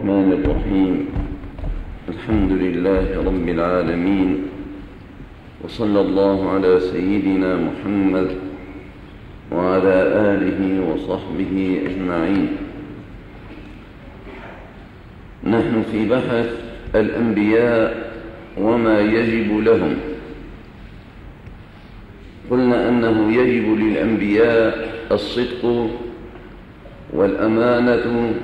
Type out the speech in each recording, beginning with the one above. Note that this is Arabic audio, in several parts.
الرحمن الرحيم. الحمد لله رب العالمين، وصلى الله على سيدنا محمد وعلى آله وصحبه أجمعين. نحن في بحث الأنبياء وما يجب لهم. قلنا أنه يجب للأنبياء الصدق والأمانة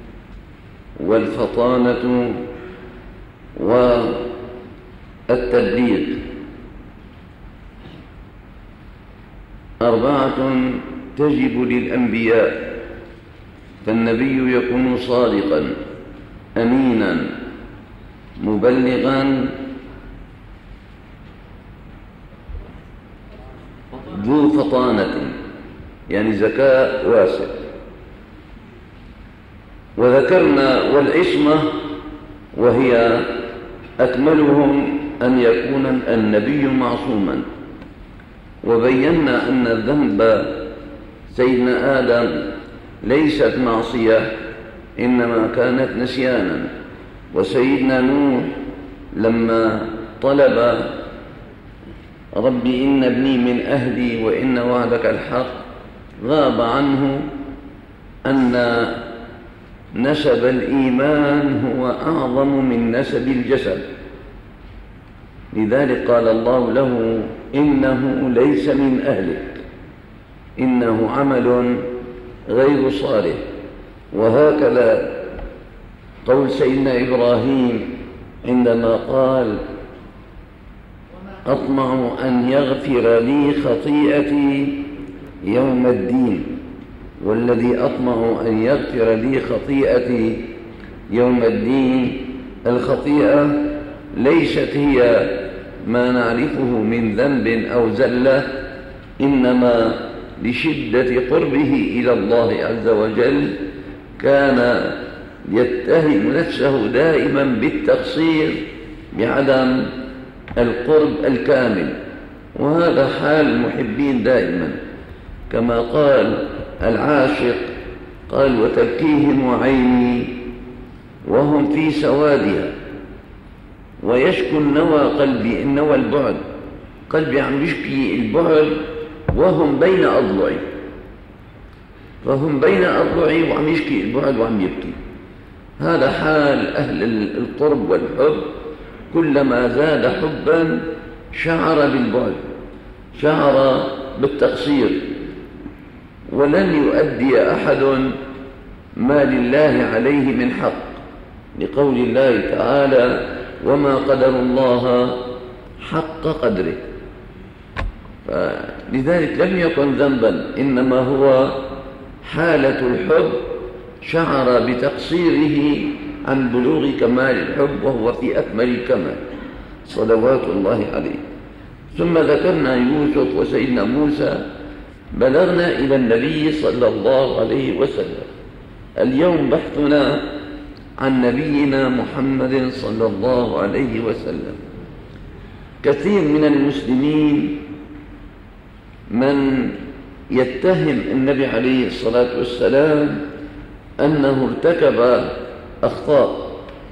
والفطانة والتبليغ، 4 تجب للأنبياء، فالنبي يكون صادقا أمينا مبلغا ذو فطانة، يعني ذكاء واسع. وذكرنا والعصمة، وهي أكملهم أن يكون النبي معصوما. وبينا أن ذنب سيدنا آدم ليست معصية، إنما كانت نسيانا. وسيدنا نوح لما طلب ربي إن ابني من أهلي وإن وعدك الحق، غاب عنه أن نسب الإيمان هو أعظم من نسب الجسد، لذلك قال الله له إنه ليس من أهلك، إنه عمل غير صالح. وهكذا قول سيدنا إبراهيم عندما قال أطمع أن يغفر لي خطيئتي يوم الدين، والذي أطمع أن يغفر لي خطيئتي يوم الدين، الخطيئة ليست هي ما نعرفه من ذنب أو زلة، إنما لشدة قربه إلى الله عز وجل كان يتهم نفسه دائما بالتقصير بعدم القرب الكامل. وهذا حال المحبين دائما، كما قال العاشق قال وتبكيهم عيني وهم في سوادها، ويشكو النوى قلبي، النوى البعد، قلبي عم يشكي البعد وهم بين أضلعي، فهم بين أضلعي وعم يشكي البعد وعم يبكي. هذا حال أهل القرب والحب، كلما زاد حبا شعر بالبعد، شعر بالتقصير. ولن يؤدي أحد ما لله عليه من حق، لقول الله تعالى وما قدر الله حق قدره. فلذلك لم يكن ذنبا، إنما هو حالة الحب، شعر بتقصيره عن بلوغ كمال الحب، وهو في أكمل الكمال صلوات الله عليه. ثم ذكرنا يوسف وسيدنا موسى، بلغنا إلى النبي صلى الله عليه وسلم. اليوم بحثنا عن نبينا محمد صلى الله عليه وسلم. كثير من المسلمين من يتهم النبي عليه الصلاة والسلام أنه ارتكب أخطاء،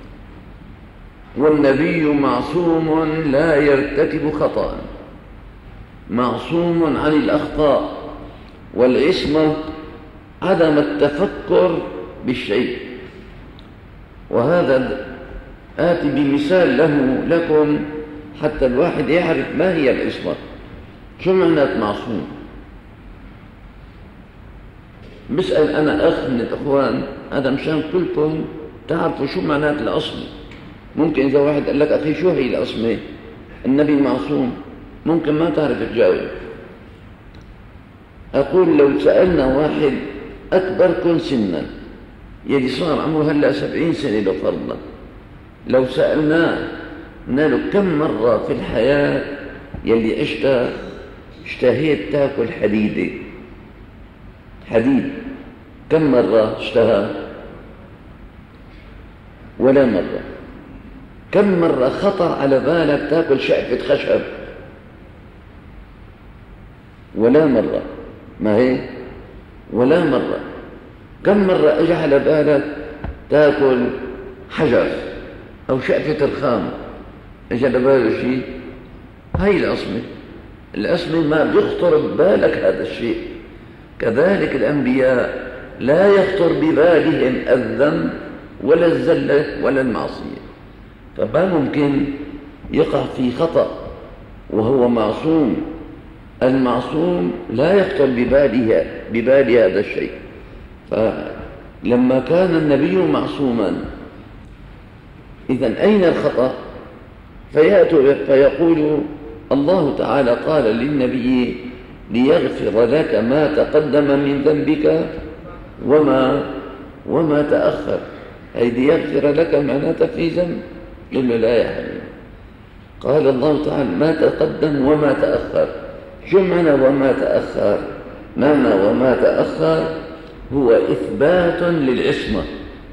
والنبي معصوم لا يرتكب خطأ، معصوم عن الأخطاء. والعصمة عدم التفكر بالشيء. وهذا آتي بمثال لكم حتى الواحد يعرف ما هي العصمة. شو معنى معصوم؟ بسأل أنا أخ من الأخوان، هذا مشان كلكم تعرفوا شو معنات العصمة. ممكن إذا واحد قال لك أخي شو هي العصمة؟ النبي معصوم، ممكن ما تعرف تجاوب. أقول لو سألنا واحد أكبركم سنا، يلي صار عمره هلأ 70 سنة لفرضا، لو سألناه قلنا له كم مرة في الحياة يلي اشتهيت تاكل حديد، كم مرة اشتهى؟ ولا مرة. كم مرة خطر على بالك تاكل شقفة خشب؟ ولا مرة. ما هي؟ ولا مرة. كم مرة اجى على بالك تاكل حجر أو شقفة رخام إجا بباله شيء، هاي الأصمة ما بيخطر ببالك هذا الشيء. كذلك الأنبياء لا يخطر ببالهم الذنب ولا الزلة ولا المعصية، فما ممكن يقع في خطأ وهو معصوم. المعصوم لا يخطر بباله هذا الشيء. فلما كان النبي معصوما، إذن أين الخطأ؟ فيقول الله تعالى قال للنبي ليغفر لك ما تقدم من ذنبك وما تأخر، أي ليغفر لك معناته في ذنب لأنه لا يحرم. قال الله تعالى ما تقدم وما تأخر. شو معنى وما تأخر؟ معنى وما تأخر هو إثبات للعصمة،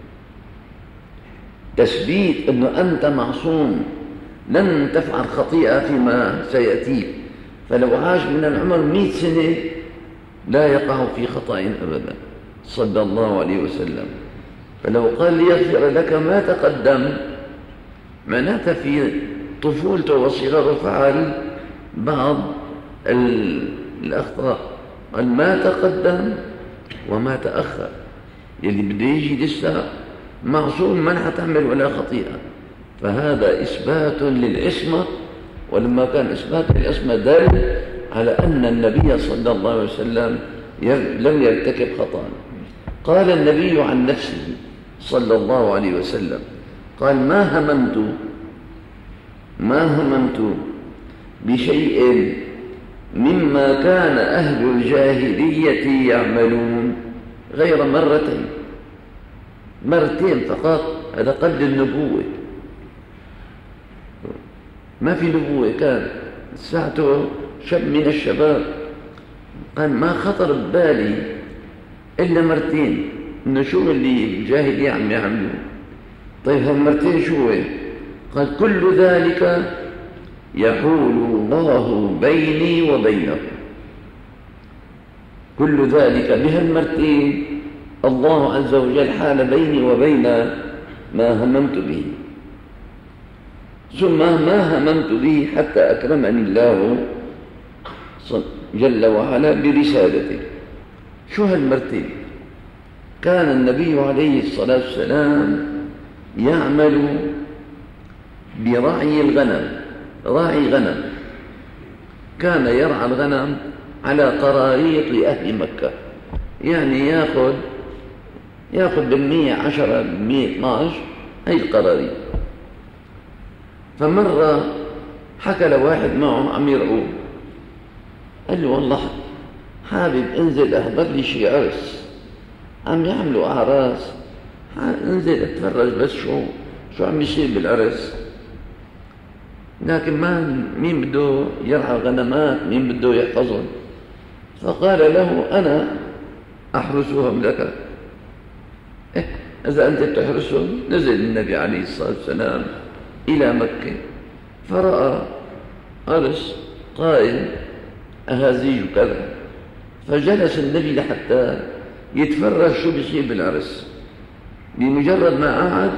تثبيت أنه أنت معصوم، لن تفعل خطيئة فيما سيأتيك. فلو عاش من العمر 100 سنة لا يقع في خطأ أبدا صلى الله عليه وسلم. فلو قال ليغفر لك ما تقدم، معناته في طفولته وصغره فعل بعض الأخطاء. قال ما تقدم وما تأخر، يلي بده يجي لسه معصوم ما حتعمل ولا خطيئة. فهذا إثبات للعصمة، ولما كان إثبات للعصمة دل على أن النبي صلى الله عليه وسلم لم يرتكب خطأ. قال النبي عن نفسه صلى الله عليه وسلم قال ما هممت بشيء مما كان أهل الجاهلية يعملون غير مرتين فقط. هذا قبل النبوة، ما في نبوة، كان ساعته شاب من الشباب. قال ما خطر ببالي إلا مرتين، إنه شو اللي الجاهلية عم يعملوا. طيب هالمرتين شو؟ قال كل ذلك يحول الله بيني وبينه. كل ذلك بهالمرتين الله عز وجل حال بيني وبين ما هممت به، ثم ما هممت به حتى أكرمني الله جل وعلا برسالته. شو هالمرتين؟ كان النبي عليه الصلاة والسلام يعمل برعي الغنم، راعي غنم، كان يرعى الغنم على قراريط لأهل مكة، يعني ياخذ بالمية 10 بالمية 12 هي القراريط. فمرة حكى لواحد معه عم يرعوه، قال له والله حابب انزل احضر لي شي عرس، عم يعملوا اعراس، انزل اتفرج بس شو عم يصير بالعرس. لكن مين بده يرعى غنمات، مين بده يحفظهم؟ فقال له أنا أحرسهم لك. إذا أنت تحرسهم. نزل النبي عليه الصلاة والسلام إلى مكة فرأى عرس قائم أهازيج كذا، فجلس النبي لحتى يتفرج شو بيصير بالعرس. بمجرد ما قعد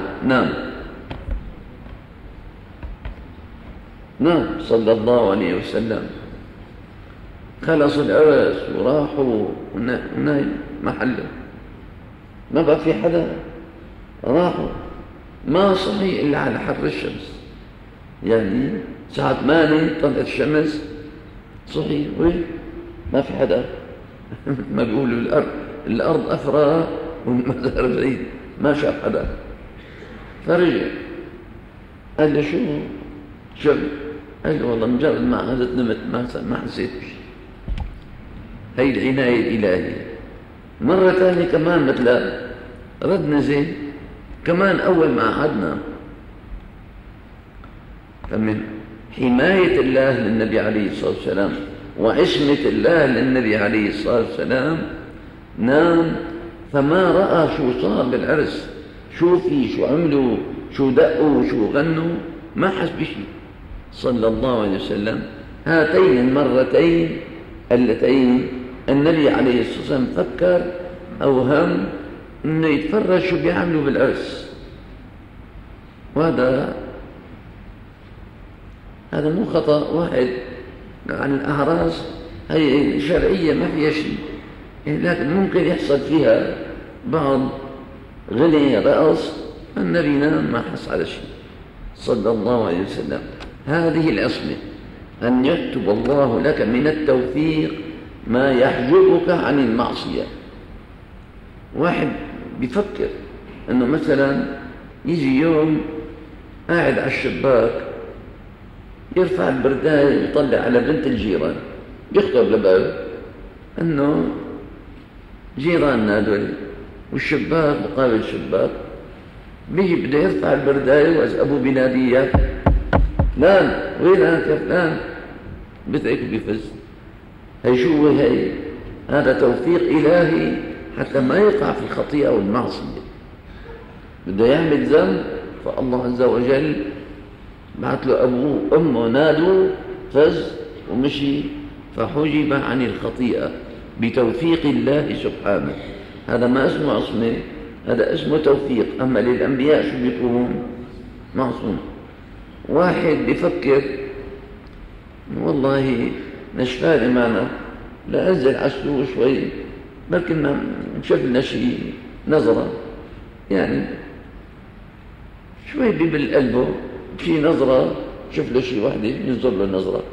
نام صلى الله عليه وسلم. خلص العرس وراحوا ونايم محله، ما بقى في حدا. راحوا ما صحي إلا على حر الشمس، يعني ساعة 8 طلعت الشمس صحي وين ما في حدا. ما بيقولوا الأرض أفرى والمزار بعيد، ما شاف حدا. فرجع قال له شو؟ قال له والله مجرد ما قعدت نمت ما حسيت بشيء. هي العناية الإلهية. مرة ثانية كمان مثل رد نزل كمان أول ما قعدنا. فمن حماية الله للنبي عليه الصلاة والسلام وعصمة الله للنبي عليه الصلاة والسلام نام، فما رأى شو صار بالعرس، شو عملوا، شو دقوا، شو غنوا، ما حس بشيء صلى الله عليه وسلم. هاتين المرتين اللتين النبي عليه الصلاة والسلام فكر أو هم إنه يتفرج شو بيعملوا بالعرس. وهذا مو خطأ واحد عن الأعراس، هي شرعية ما فيها شيء، لكن ممكن يحصل فيها بعض غني رأس، النبي ما حس على شيء صلى الله عليه وسلم. هذه العصمة، أن يكتب الله لك من التوفيق ما يحجبك عن المعصية. واحد بيفكر أنه مثلا يجي يوم قاعد على الشباك يرفع البرداية يطلع على بنت الجيران، يخطر لباله أنه جيراننا هذول والشباك مقابل الشباك، بيجي بده يرفع البرداية وإذا أبوه بيناديه فلان وين أنت يا فلان، بترك بيفز. هي شو هي؟ هذا توفيق إلهي حتى ما يقع في الخطيئة والمعصية. بده يعمل ذنب فالله عز وجل بعث له أبوه أمه نادوا فز ومشي فحجب عن الخطيئة بتوفيق الله سبحانه. هذا ما اسمه عصمة، هذا اسمه توفيق. أما للأنبياء شو بيكون؟ معصوم. واحد بيفكر والله نشفاني معنا لا أنزل عسلو شوي بلكن ما نشوف لنا شيء نظرة، يعني شوي بيبل قلبه في نظرة، شوف له شيء واحدة ينظر له نظرة،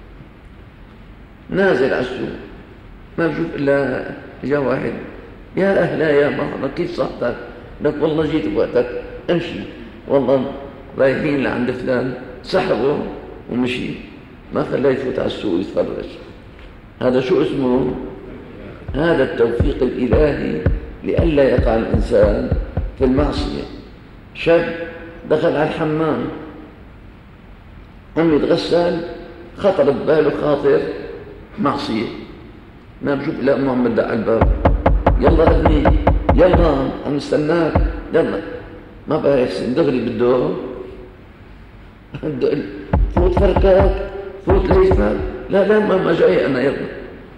نازل عسلو ما بشوف إلا جاء واحد يا أهلا يا مرحبا كيف صحتك؟ لك والله جيت بوقتك امشي، والله رايحين لعند فلان، سحبه ومشي ما خلاه يفوت على السوق يتفرج. هذا شو اسمه؟ هذا التوفيق الإلهي لئلا يقع الإنسان في المعصية. شاب دخل على الحمام قام يتغسل، خطر بباله خاطر معصية، ما بشوف لا محمد دق على الباب، يلا ابني يلا عم نستناك يلا، ما بقى يحسن دغري بده فوت فركاك فوت ليسمك، لا ما جاي أنا يلا.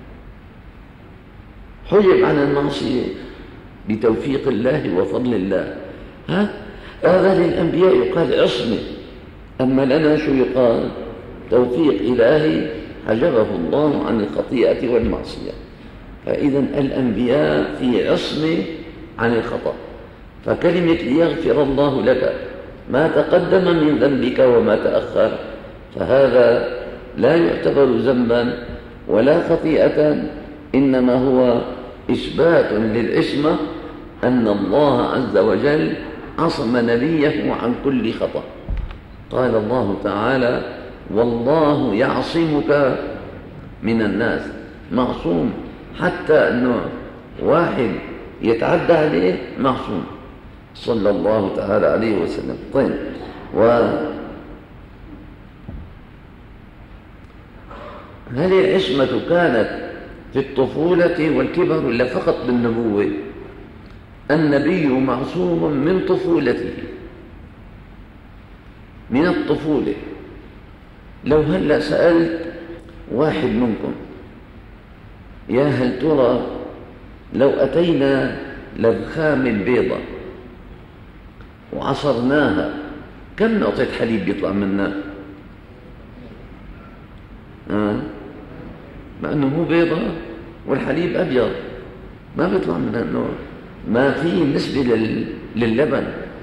حجب عن المعصية بتوفيق الله وفضل الله. هذا للأنبياء يقال عصمة، أما لنا شو يقال؟ توفيق إلهي حجبه الله عن الخطيئة والمعصية. فإذا الأنبياء في عصمة عن الخطأ. فكلمة ليغفر الله لك ما تقدم من ذنبك وما تأخر، فهذا لا يعتبر ذنبا ولا خطيئة، إنما هو إثبات للعصمة أن الله عز وجل عصم نبيه عن كل خطأ. قال الله تعالى والله يعصمك من الناس، معصوم، حتى أنه واحد يتعدى عليه معصوم صلى الله تعالى عليه وسلم. طيب، هل العصمة كانت في الطفولة والكبر ولا فقط بالنبوة؟ النبي معصوم من طفولته، من الطفولة. لو هلأ سألت واحد منكم يا هل ترى لو أتينا للخام البيضة وعصرناها كم نقطة حليب يطلع منها؟ مع أنه هو بيضة والحليب أبيض ما بيطلع منها النور، ما فيه نسبة للبن.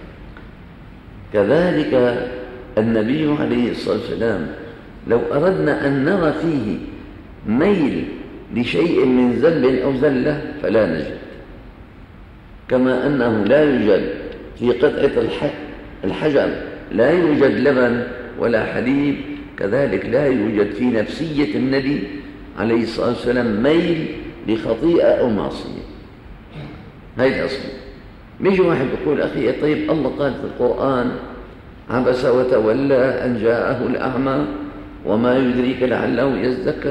كذلك النبي عليه الصلاة والسلام لو أردنا أن نرى فيه ميل لشيء من ذنب أو زلة فلا نجد، كما أنه لا يوجد في قطعة الحجر لا يوجد لبن ولا حليب، كذلك لا يوجد في نفسية النبي عليه الصلاة والسلام ميل لخطيئة أو معصية. هاي الأصل. مش واحد يقول أخي طيب الله قال في القرآن عبس وتولى أن جاءه الأعمى وما يدريك لعله يزكى.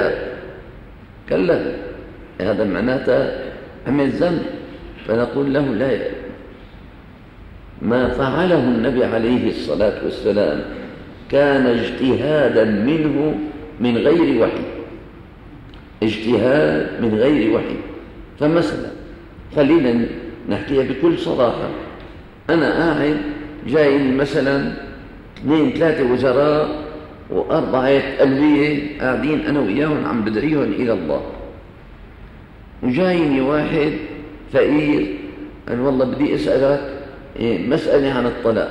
كلا هذا معناته عمل ذنب، فنقول له لا، ما فعله النبي عليه الصلاة والسلام كان اجتهادا منه من غير وحي، اجتهاد من غير وحي. فمثلا خلينا نحكيها بكل صراحة، أنا قاعد جاي مثلا 2 3 وزراء و4 ألوية قاعدين أنا وإياهم عم بدعيهم إلى الله، وجايني واحد فقير قال والله بدي أسألك مسألة عن الطلاق.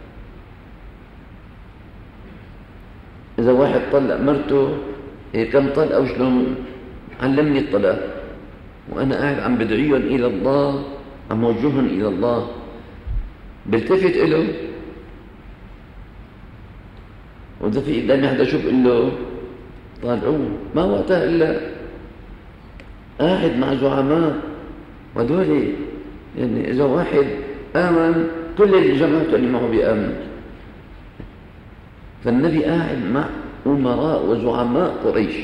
إذا واحد طلق مرته كم طلقة وشلون علمني الطلاق، وأنا قاعد عم بدعيهم إلى الله، عم وجههم إلى الله، بلتفت له وإذا في قدامي حدا شو بقول له طالعوه، ما وقتها إلا قاعد مع زعماء، وهدول يعني إذا واحد آمن كل اللي جمعته اللي معه بيآمن. فالنبي قاعد مع أمراء وزعماء قريش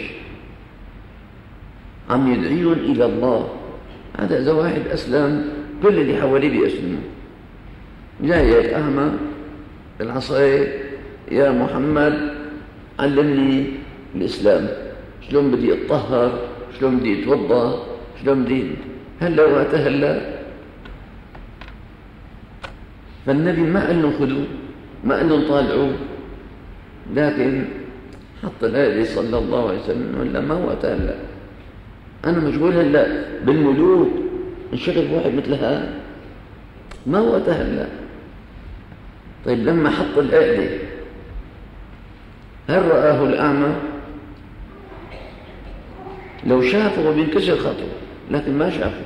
عم يدعيهم إلى الله. هذا إذا واحد أسلم كل اللي حواليه بيسلموا. جاي أعمى العصاية يا محمد علمني الإسلام، شلون بدي أتطهر، شلون بدي أتوضأ، شلون بدي هلا وأتهلا. فالنبي ما قال لهم خذوه، ما قال لهم طالعوه، لكن حط الآية صلى الله عليه وسلم ولا ما هو أتهلا، أنا مشغول هلا بالملوك انشغل واحد مثل هذا ما هو أتهلا. طيب لما حط الآية هل رآه الأعمى؟ لو شافه بينكسر خطوه، لكن ما شافه.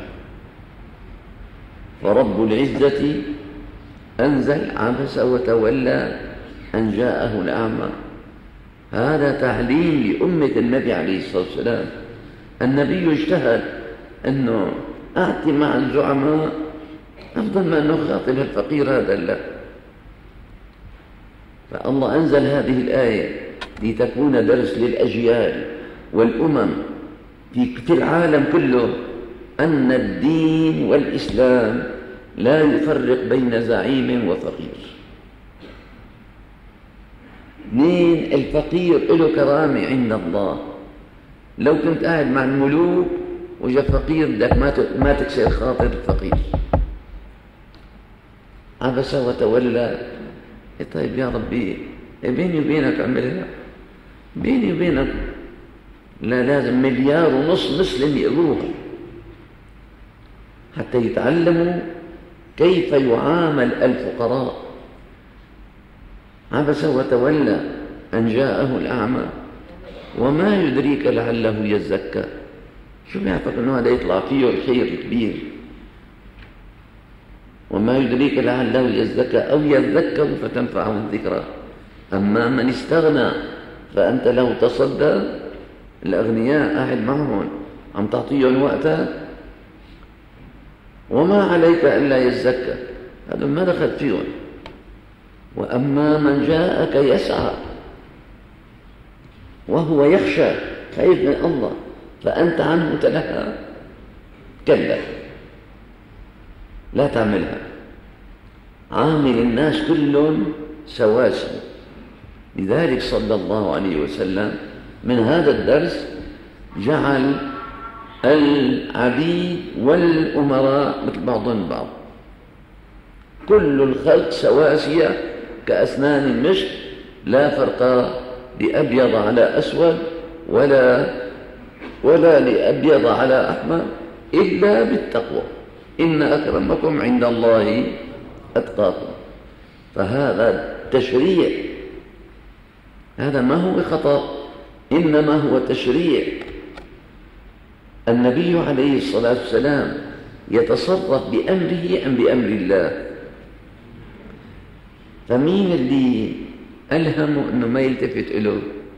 فرب العزة أنزل عبس وتولى أن جاءه الأعمى. هذا تعليم لأمة النبي عليه الصلاة والسلام. النبي اجتهد أنه أعطي مع الزعماء أفضل ما أنه خاطب الفقير هذا. لا، فالله أنزل هذه الآية لتكون درس للأجيال والأمم في العالم كله أن الدين والإسلام لا يفرق بين زعيم وفقير. اثنين، الفقير له كرامة عند الله. لو كنت قاعد مع الملوك وجاء فقير بدك ما تكسر خاطر الفقير. عبس وتولى. طيب يا ربي بيني وبينك اعملها، بيني وبينك لا لازم 1.5 مليار مسلم يقروها حتى يتعلموا كيف يعامل الفقراء. عبس وتولى أن جاءه الأعمى وما يدريك لعله يزكى. شو بيعرفك أنه هذا يطلع فيه الخير كبير؟ وما يدريك لعله يزكى أو يذكر فتنفعه الذكرى. أما من استغنى فأنت لو تصدى، الأغنياء قاعد معهم عم تعطيهم وقتها وما عليك إلا يزكى، هذا ما دخل فيهم. وأما من جاءك يسعى وهو يخشى خايف من الله فأنت عنه تلهى، كلا لا تعملها. عامل الناس كلهم سواسي. لذلك صلى الله عليه وسلم من هذا الدرس جعل العبيد والأمراء مثل بعضهم البعض، كل الخلق سواسية كأسنان المشط، لا فرق لأبيض على أسود ولا لأبيض على أحمر إلا بالتقوى. إن أكرمكم عند الله أتقاكم. فهذا تشريع، هذا ما هو خطأ، إنما هو تشريع. النبي عليه الصلاة والسلام يتصرف بأمره أم بأمر الله؟ فمين اللي ألهمه أنه ما يلتفت له؟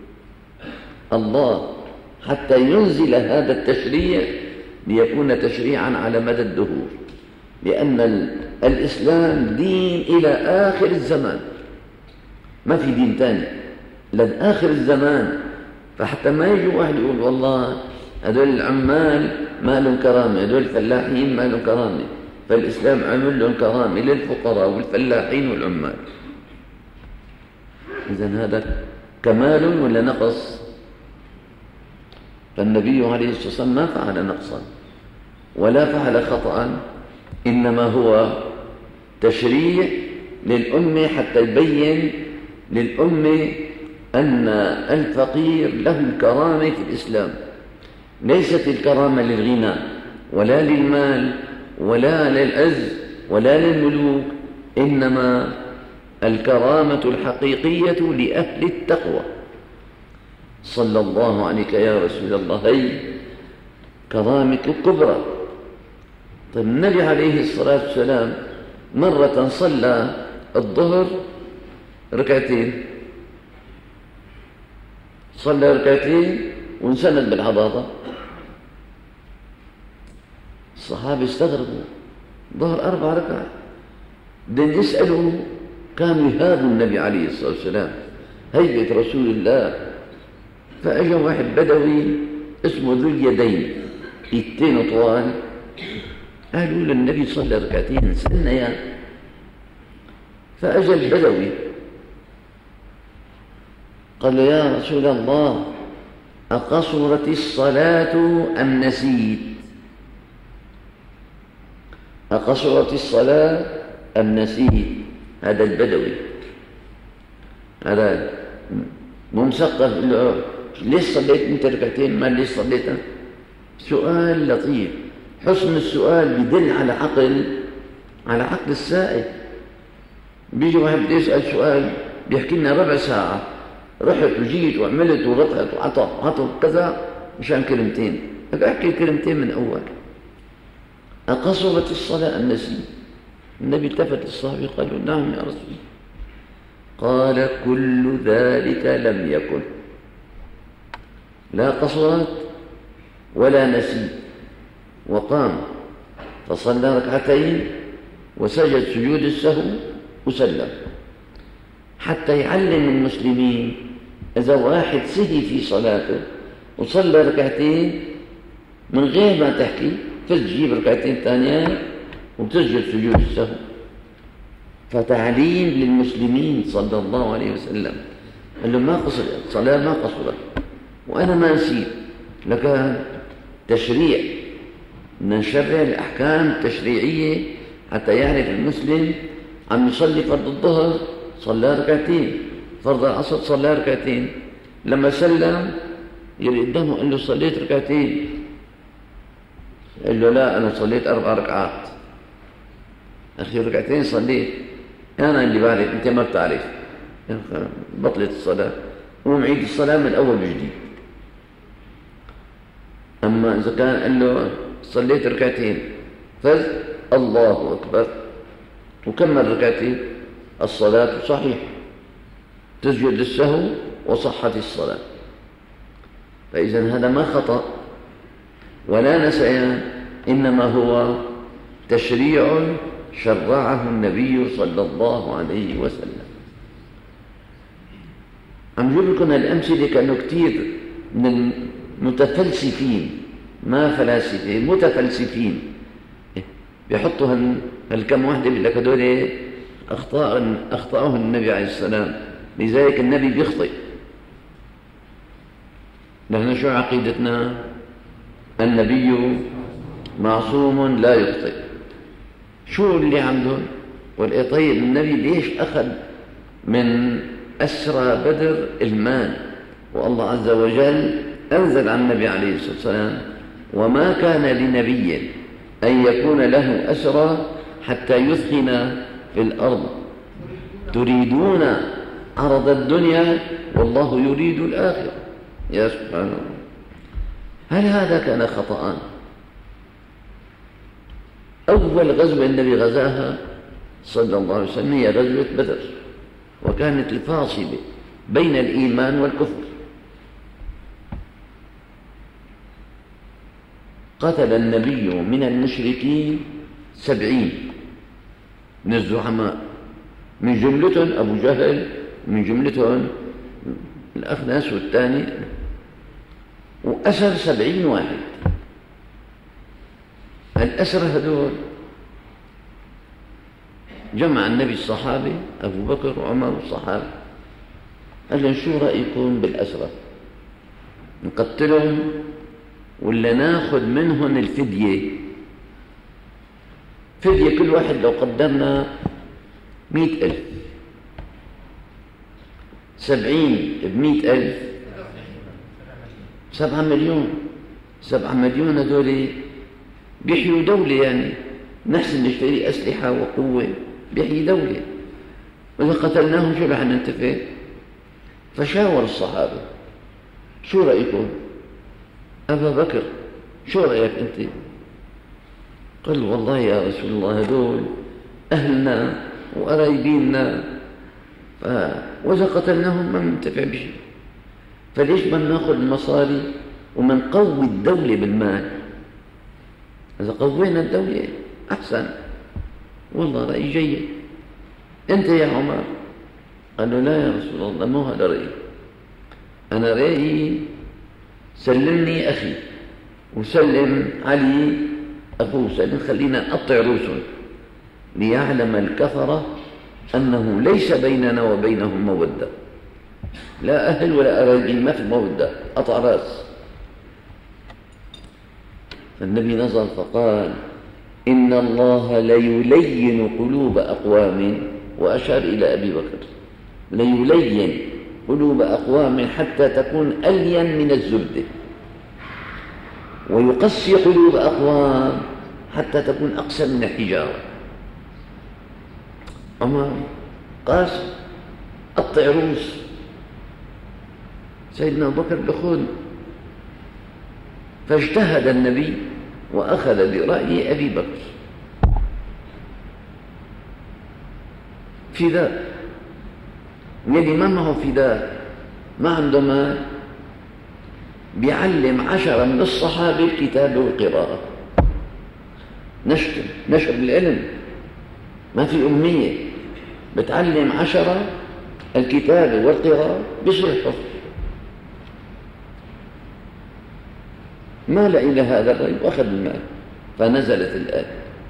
الله، حتى ينزل هذا التشريع ليكون تشريعا على مدى الدهور. لأن الإسلام دين إلى آخر الزمان، ما في دين تاني لآخر الزمان. فحتى ما يجي واحد يقول والله هذول العمال ما لهم كرامة، هذول الفلاحين ما لهم كرامة، فالإسلام عمل لهم كرامة للفقراء والفلاحين والعمال. إذن هذا كمال ولا نقص؟ فالنبي عليه الصلاة والسلام ما فعل نقصا ولا فعل خطأ، إنما هو تشريع للأمة حتى يبين للأمة أن الفقير له الكرامة في الإسلام. ليست الكرامة للغنى ولا للمال ولا للعز ولا للملوك، إنما الكرامة الحقيقية لأهل التقوى. صلى الله عليك يا رسول الله، هي كرامة كبرى. طيب النبي عليه الصلاة والسلام مرة صلى الظهر ركعتين، صلى ركعتين وانسند بالعضاضة. الصحابة استغربوا، ظهر 4 ركعات. بدهم يسألوا، كانوا يهابوا النبي عليه الصلاة والسلام، هيبة رسول الله. فأجى واحد بدوي اسمه ذو اليدين، ايدين طوال، قالوا للنبي صلى ركعتين سألنا يا. فأجى البدوي قال له يا رسول الله أقصرت الصلاة أم نسيت؟ أقصرت الصلاة أم نسيت؟ هذا البدوي، هذا ممثقف، ليش صليت انت ركعتين ما ليش صليتها؟ سؤال لطيف، حسن السؤال بدل على عقل السائل. بيجي واحد بده يسأل سؤال بيحكي لنا ربع ساعة، رحت وجيت وعملت ورطعت وعطت كذا مشان كلمتين، احكي كلمتين من أول. أقصرت الصلاة أم نسيت؟ النبي التفت للصحابي قال له نعم يا رسول الله. قال كل ذلك لم يكن، لا قصرت ولا نسيت. وقام فصلى ركعتين وسجد سجود السهو وسلم، حتى يعلم المسلمين إذا واحد سهي في صلاته وصلى ركعتين من غير ما تحكي تجيب ركعتين ثانيات وتسجد سجود السهو. فتعليم للمسلمين صلى الله عليه وسلم، قال له ما قصر الصلاة، ما قصرت وأنا ما نسيت. لك تشريع، نشرع الأحكام التشريعية حتى يعرف المسلم. عم يصلي فرض الظهر صلى ركعتين، فرض العصر صلى ركعتين، لما سلم يلي قدامه قال له صليت ركعتين، قال له لا أنا صليت 4 ركعات. أخي ركعتين صليت، أنا اللي بعرف أنت ما بتعرف. بطلت الصلاة ومعيد الصلاة من أول وجديد. أما إذا كان قال له صليت ركعتين فز الله أكبر وكمل ركعتين، الصلاة صحيح، تسجد للسهو وصحت الصلاة. فإذا هذا ما خطأ ولا نسيان، إنما هو تشريع شرعه النبي صلى الله عليه وسلم. عم جيب لكم الأمثلة كأنه كثير من المتفلسفين، ما فلاسفة، متفلسفين بيحطوا هالكم واحدة بيقول لك هدول أخطأه النبي عليه السلام، لذلك النبي بيخطئ. نحن شو عقيدتنا؟ النبي معصوم لا يخطئ. شو اللي عندهم؟ طيب النبي ليش أخذ من أسرى بدر المال؟ والله عز وجل أنزل عن النبي عليه الصلاة والسلام وما كان لنبي أن يكون له أسرى حتى يثخن في الأرض، تريدون عرض الدنيا والله يريد الآخرة. يا سبحان الله، هل هذا كان خطأ؟ أول غزوة النبي غزاها صلى الله عليه وسلم هي غزوة بدر، وكانت الفاصلة بين الإيمان والكفر. قتل النبي من المشركين 70 من الزعماء، من جملتهم أبو جهل، من جملتهم الأخنس والثاني، وأسر 70 واحد. الأسر هذول جمع النبي الصحابة أبو بكر وعمر والصحابة، قال لهم شو رأيكم بالأسرة؟ نقتلهم ولا ناخذ منهم الفدية؟ فدية كل واحد لو قدرنا 100,000. 70 ب100,000 7 مليون. 7 مليون هذول بيحيوا دولة، يعني نحسن نشتري أسلحة وقوة بيحيي دولة، وإذا قتلناهم شو رح ننتفع؟ فشاور الصحابة: شو رأيكم؟ أبا بكر شو رأيك أنت؟ قال: والله يا رسول الله هذول أهلنا وقرايبيننا، وإذا قتلناهم ما ننتفع بشيء، فليش ما ناخذ المصاري ومن قوي الدولة بالمال؟ إذا قوينا الدولة أحسن. والله رأي جيد. أنت يا عمر؟ قال له: لا يا رسول الله، مو هذا رأيي. أنا رأيي سلمني أخي وسلم علي أخوه، سلم، خلينا نقطع رؤوسهم ليعلم الكفرة أنه ليس بيننا وبينهم مودة، لا أهل ولا أراجل، ما في مودة، قطع رأس. فالنبي نظر فقال: إن الله ليلين قلوب أقوام، وأشار إلى أبي بكر: ليلين قلوب أقوام حتى تكون ألين من الزبدة، ويقسي قلوب أقوام حتى تكون أقسى من الحجارة. عمر قاس قطع رؤوس، سيدنا أبو بكر بخذ. فاجتهد النبي وأخذ برأي أبي بكر. فداء، يلي ما معه فداء، ما عنده مال، بيعلم 10 من الصحابة الكتابة والقراءة، نشر العلم، ما في أمية، بتعلم 10 الكتابة والقراءة بصير حفظ. مال إلى هذا الرجل وأخذ المال. فنزلت الآية: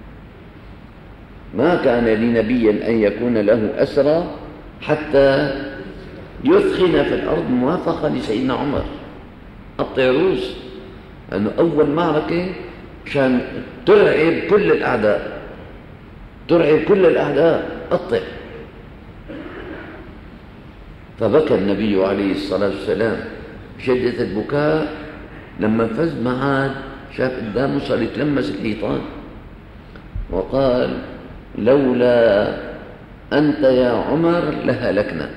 ما كان لنبي أن يكون له أسرى حتى يثخن في الأرض، موافقة لسيدنا عمر. قطع رؤوس، لأنه أول معركة عشان ترعب كل الأعداء، ترعب كل الأعداء، قطع. فبكى النبي عليه الصلاة والسلام شدة البكاء لما فز معاد، شاف قدامه صار يتلمس الحيطان، وقال: لولا أنت يا عمر لهلكنا،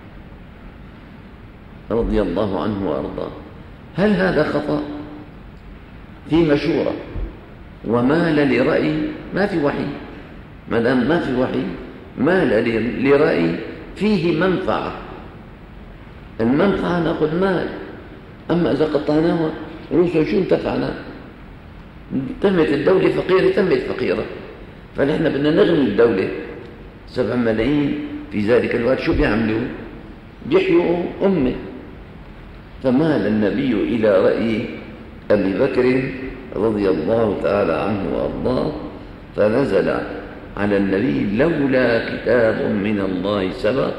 رضي الله عنه وأرضاه. هل هذا خطأ؟ في مشورة ومال لرأي، ما في وحي، ما دام ما في وحي مال لرأي فيه منفعة. المنفعة نأخذ مال، أما إذا قطعناه رؤوسه شو انتفعنا؟ تمت الدولة فقيرة، تمت فقيرة، فنحن بدنا نغني الدولة. 7 ملايين في ذلك الوقت شو بيعملوا؟ بيحيوا أمة. فمال النبي إلى رأي أبي بكر رضي الله تعالى عنه وأرضاه، فنزل على النبي: لولا كتاب من الله سبق.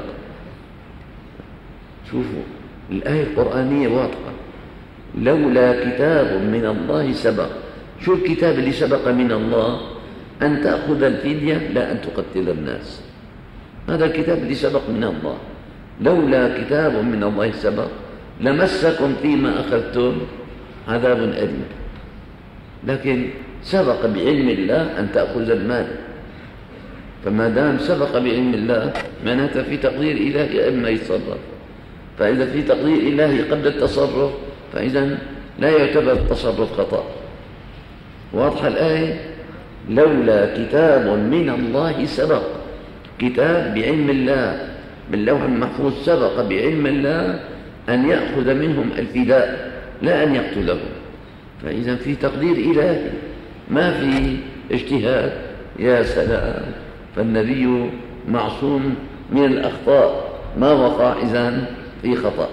شوفوا الآية القرآنية واضحة: لولا كتاب من الله سبق. شو الكتاب اللي سبق من الله؟ أن تأخذ الفدية، لا أن تقتل الناس. هذا الكتاب اللي سبق من الله. لولا كتاب من الله سبق لمسكم فيما أخذتم عذاب أليم. لكن سبق بعلم الله أن تأخذ المال، فما دام سبق بعلم الله معناته في تقدير إلهي أما يتصرف. فإذا في تقدير إلهي قبل التصرف فإذا لا يعتبر التصرف خطأ. واضحة الآية؟ لولا كتاب من الله سبق، كتاب بعلم الله باللوح المحفوظ سبق بعلم الله أن يأخذ منهم الفداء لا أن يقتلهم. فإذا في تقدير إلهي ما في اجتهاد. يا سلام! فالنبي معصوم من الأخطاء، ما وقع إذن في خطأ.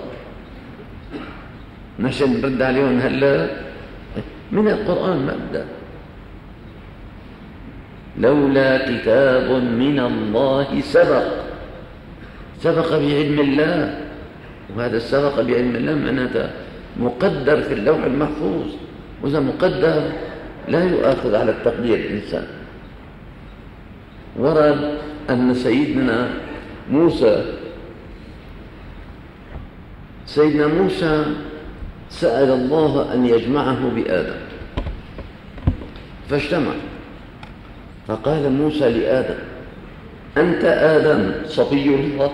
نحن نرد عليهم هلا من القرآن مبدأ: لولا كتاب من الله سبق. سبق بعلم الله، وهذا السبق بعلم الله معناته مقدر في اللوح المحفوظ، وإذا مقدر لا يؤاخذ على التقدير الإنسان. ورد أن سيدنا موسى سأل الله أن يجمعه بآدم فاجتمع، فقال موسى لآدم: أنت آدم صفي الله،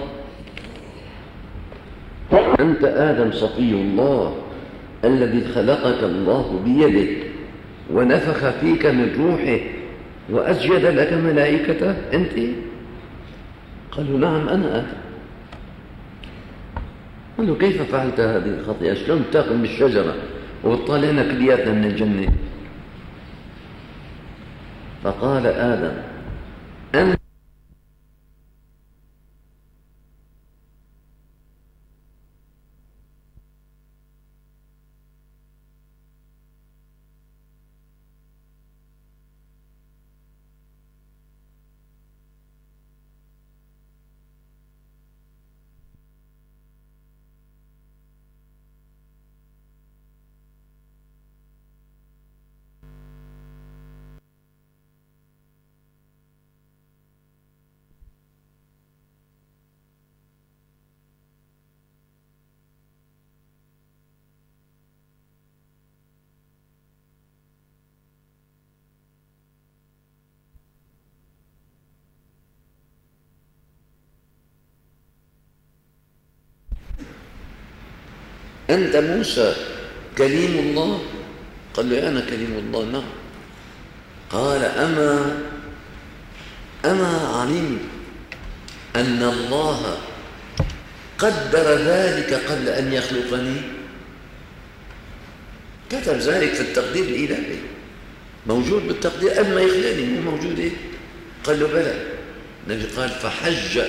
أنت آدم صفي الله الذي خلقك الله بيده ونفخ فيك من روحه وأسجد لك ملائكته، أنت؟ قالوا: نعم أنا آدم. قال له: كيف فعلت هذه الخطيئة؟ شلون تأكل من الشجرة وطالعنا كلياتنا من الجنة؟ فقال آدم: أنت موسى كليم الله؟ قال له: أنا كليم الله. نعم. قال: أما علمت أن الله قدر ذلك قبل أن يخلقني؟ كتب ذلك في التقدير الإلهي، موجود بالتقدير قبل ما يخلقني، مو موجود إيه؟ قال له: بلى. النبي قال: فحج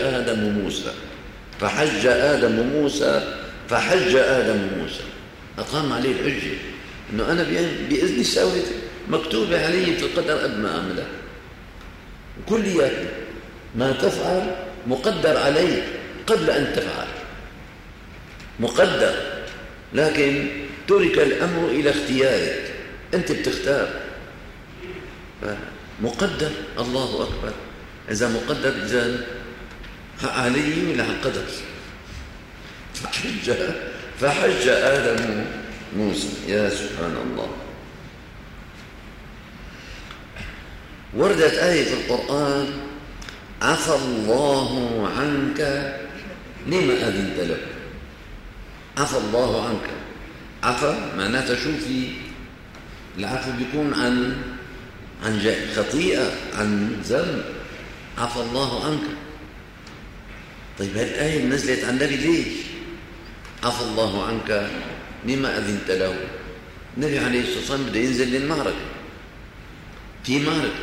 آدم موسى، أقام عليه الحجة أنه أنا بإذني سويت، مكتوبة علي في القدر قبل ما أعملها، كلياتنا ما تفعل مقدر عليك قبل أن تفعل، مقدر، لكن ترك الأمر إلى اختيارك، أنت بتختار. مقدر، الله أكبر. إذا مقدر إذن حق علي ولا حق قدر؟ فحج آدم موسى. يا سبحان الله. وردت آية في القرآن: عفى الله عنك لما أذنت له. عفى الله عنك، عفى معناتها شوفي، العفو بيكون عن خطيئة، عن ذنب. عفى الله عنك. طيب هالآية نزلت عن النبي ليش؟ عفى الله عنك لما أذنت له. النبي عليه الصلاة والسلام بده ينزل للمعركة، في معركة،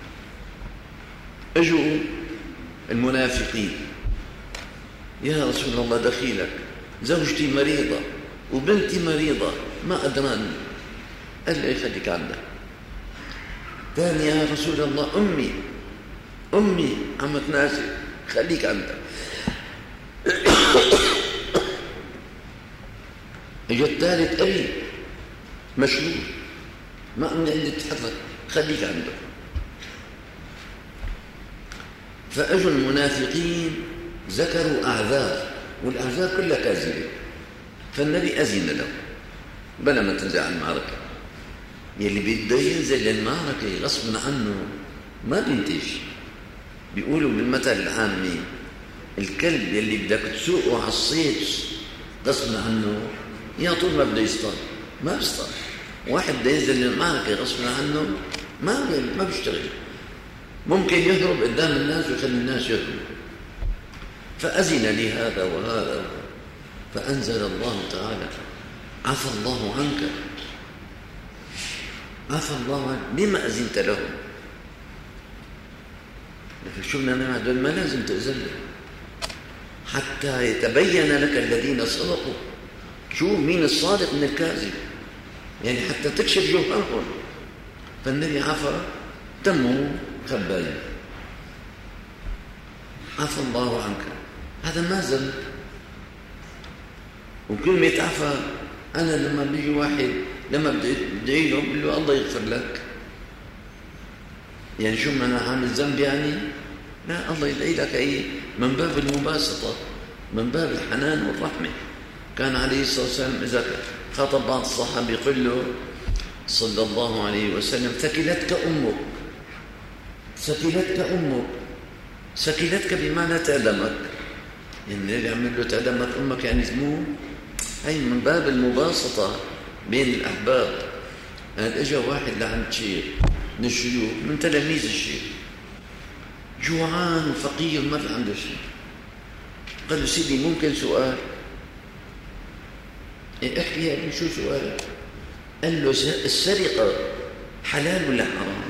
اجوا المنافقين: يا رسول الله دخيلك، زوجتي مريضة وبنتي مريضة، ما أدراني. قال لي: خليك عندك. ثاني: يا رسول الله أمي عمت ناسي، خليك عندك. اجى الثالث: أبي مشلول، ما أمني عندي تتحرك، خليك عنده. فأجوا المنافقين ذكروا أعذار، والأعذار كلها كاذبة، فالنبي أذن له بلا ما تنزع عن المعركة. يلي بده ينزل للمعركة غصب عنه ما بينتج. بيقولوا بالمثل العامي: الكلب يلي بدك تسوقه على الصيد غصب عنه، يا طول ما بده يصطاد ما بيصطاد. واحد بده ينزل للمعركة غصب عنه ما بيشتغل، ممكن يهرب قدام الناس ويخلي الناس يهربوا. فأذن لي هذا وهذا، فأنزل الله تعالى: عفى الله عنك، عفى الله عنك لما أذنت لهم. لكن شو بدنا نعمل؟ ما لازم تأذن حتى يتبين لك الذين صدقوا. شو مين الصادق من الكاذب، يعني حتى تكشف جوهرهم. فالنبي عفى تمه خبايا. عفى الله عنك، هذا ما ذنب. وكلمة عفى، أنا لما بيجي واحد لما بدعي له بقول له الله يغفر لك، يعني شو ما أنا عامل ذنب يعني لا، الله يدعي لك إيه؟ من باب المباسطة، من باب الحنان والرحمة. كان عليه الصلاة والسلام إذا خاطب بعض الصحابة يقول له صلى الله عليه وسلم: ثكلتك أمك. ثكلتك أمك، ثكلتك بمعنى تعدمك، يعني اللي يعمل له تعدمك أمك يعني تموت. هي من باب المباسطة بين الأحباب. اجى واحد لعند شيخ من الشيوخ من تلاميذ الشيخ، جوعان وفقير ما في عنده شيء. قال له: سيدي ممكن سؤال؟ احكي يا ابني، شو سؤالك؟ قال له: السرقة حلال ولا حرام؟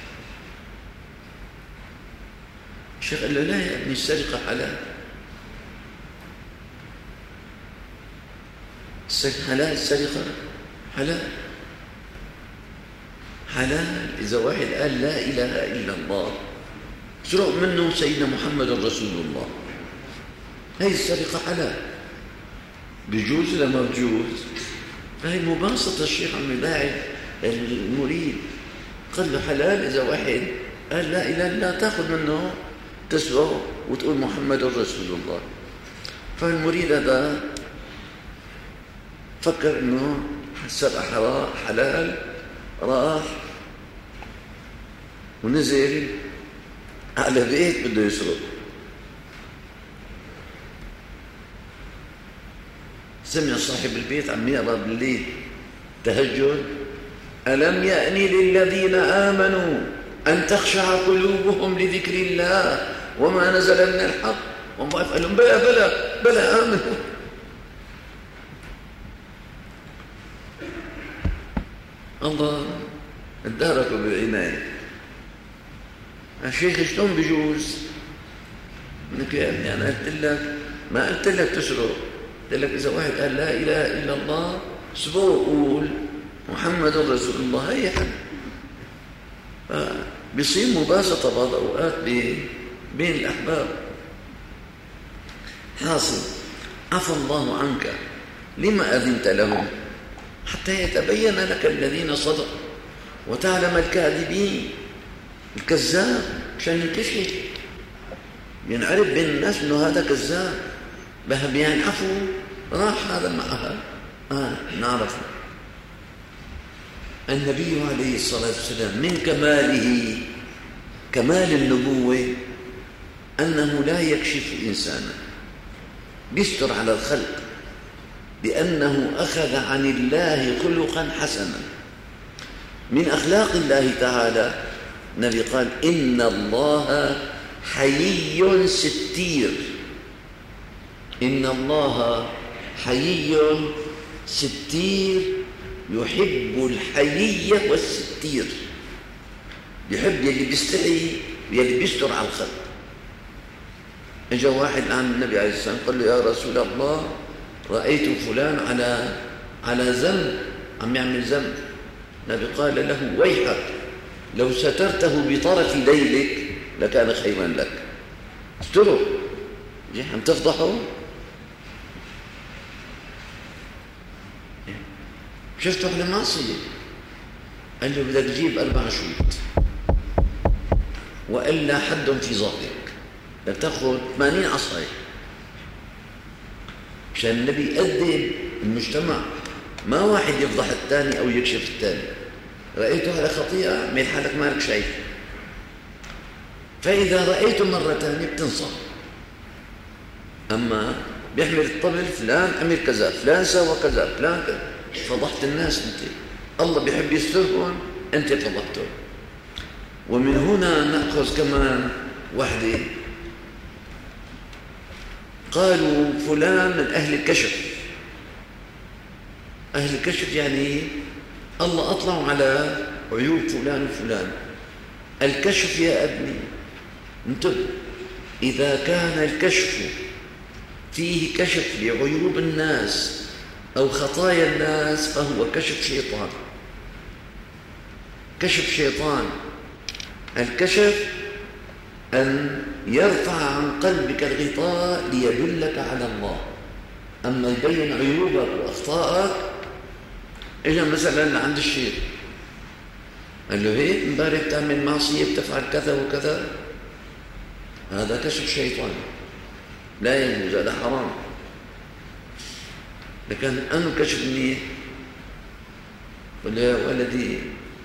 الشيخ قال له: لا يا ابني، السرقة حلال. حلال السرقة؟ حلال حلال إذا واحد قال لا إله إلا الله سرق منه سيدنا محمد رسول الله، هي السرقة حلال. بجوز ولا ما بجوز؟ فهي مباسطة. الشيخ عم يلاعب المريد، قال له: حلال إذا واحد قال لا إله إلا الله تأخذ منه تسرق وتقول محمد رسول الله. فالمريد هذا فكر إنه السرقة حلال، راح ونزل على بيت بده يسرق. سمع صاحب البيت عم يقرأ بالليل تهجد: ألم يأن للذين آمنوا أن تخشع قلوبهم لذكر الله وما نزل من الحق. والله قال لهم: بلى آمنوا. الله اداركوا بالعناية. الشيخ شلون بجوز؟ لك يا ابني أنا قلت لك، ما قلت لك تسرق، قلت لك إذا واحد قال لا إله إلا الله سبوه قول محمد رسول الله، هي حد. بيصير مباسطة بعض أوقات بين الأحباب. حاصل: عفى الله عنك لما أذنت لهم حتى يتبين لك الذين صدقوا وتعلم الكاذبين. الكذاب عشان ينكشف، ينعرف بين الناس انه هذا كذاب، بهبيان عفو راح هذا معها نعرفه. النبي عليه الصلاة والسلام من كماله، كمال النبوة، أنه لا يكشف إنسانا، بيستر على الخلق، لأنه أخذ عن الله خلقا حسنا. من أخلاق الله تعالى النبي قال: إن الله حيي ستير. إن الله حيي ستير يحب الحيي والستير، يحب يلي بيستحي يلي بيستر على الخلق. اجا واحد عند النبي عليه السلام قال له: يا رسول الله، رأيت فلان على ذنب، عم يعمل ذنب. النبي قال له: ويحك، لو سترته بطرف ليلك لكان خيرا لك. استره، عم تفضحه، شفته على معصية. قال له: بدك تجيب 4 شوط وإلا حد في ظهرك، بدك تأخذ 80 عصاية. عشان النبي يأدب المجتمع، ما واحد يفضح الثاني أو يكشف الثاني. رأيته على خطيئة اعمل حالك مالك شايف، فإذا رأيته مرة ثانية بتنصح. أما بيحمل الطبل فلان عمل كذا، فلان سوى كذا، فلان كذا، فضحت الناس أنت. الله بيحب يسترهم، أنت فضحتهم. ومن هنا نأخذ كمان وحدة، قالوا فلان من أهل الكشف. أهل الكشف يعني الله أطلع على عيوب فلان وفلان. الكشف يا ابني انتبه، إذا كان الكشف فيه كشف لعيوب الناس أو خطايا الناس فهو كشف شيطان. كشف شيطان. الكشف أن يرفع عن قلبك الغطاء ليدلك على الله. أما يبين عيوبك وأخطائك، إجا مثلا عند الشيخ قال له: هيك امبارح تعمل معصية، بتفعل كذا وكذا. هذا كشف شيطان لا يجوز، هذا حرام. لكن أنا كشف مني ولا ولدي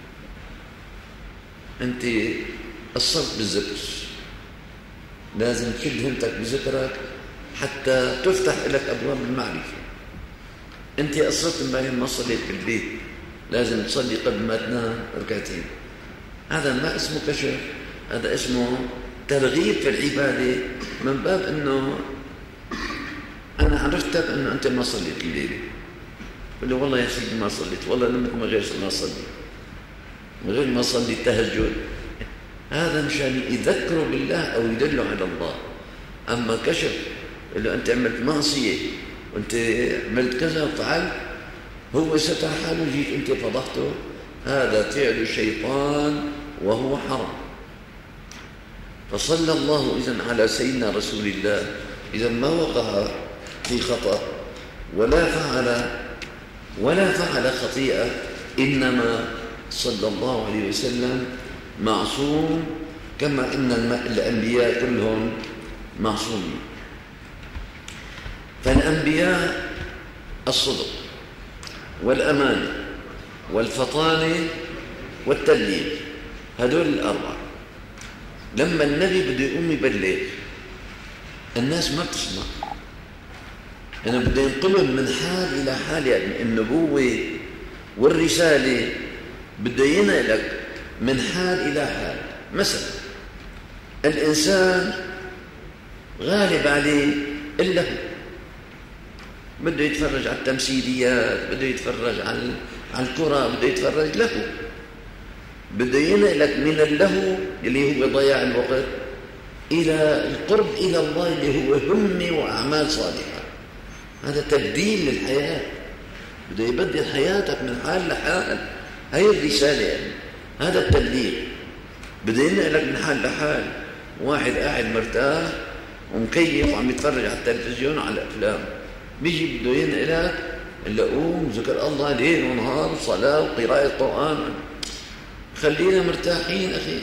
أنت قصرت بالذكر، لازم تشد همتك بذكرك حتى تفتح لك أبواب المعرفة. أنت قصرت امبارح ما صليت بالبيت، لازم تصلي قبل ما تنام ركعتين. هذا ما اسمه كشف، هذا اسمه ترغيب في العبادة، من باب أنه أنا عرفتك أنه أنت ما صليت الليلة. قل له والله يا سيدي ما صليت، والله نمت من غير ما صلي، من غير ما صلي التهجد. هذا مشان يذكروا بالله أو يدلوا على الله. أما كشف اللي أنت عملت معصية وأنت عملت كذا وفعلت، هو ستر حاله جيت أنت فضحته، هذا فعل الشيطان وهو حرام. فصلى الله إذن على سيدنا رسول الله، إذا ما وقع في خطأ ولا فعل خطيئة، إنما صلى الله عليه وسلم معصوم، كما إن الأنبياء كلهم معصومين. فالأنبياء الصدق والأمانة والفطانة والتبليغ، هذول الأربعة. لما النبي بده يقوم يبلغ الناس ما بتسمع، أنا بده ينقلهم من حال إلى حال. يعني النبوة والرسالة بده ينقلك من حال إلى حال. مثلا الإنسان غالب عليه إلا هو، بده يتفرج على التمثيليات، بده يتفرج على الكرة، بده يتفرج له، بده ينقلك من اللهو اللي هو ضياع الوقت إلى القرب إلى الله اللي هو همة وأعمال صالحة. هذا تبديل للحياة، بده يبدل حياتك من حال لحال. هي الرسالة يعني. هذا التبليغ بده ينقلك من حال لحال. واحد قاعد مرتاح ومكيف وعم يتفرج على التلفزيون وعلى الأفلام، بيجي بده ينقلك إلا قوم ذكر الله ليل ونهار، صلاة وقراءة قرآن. خلينا مرتاحين أخي.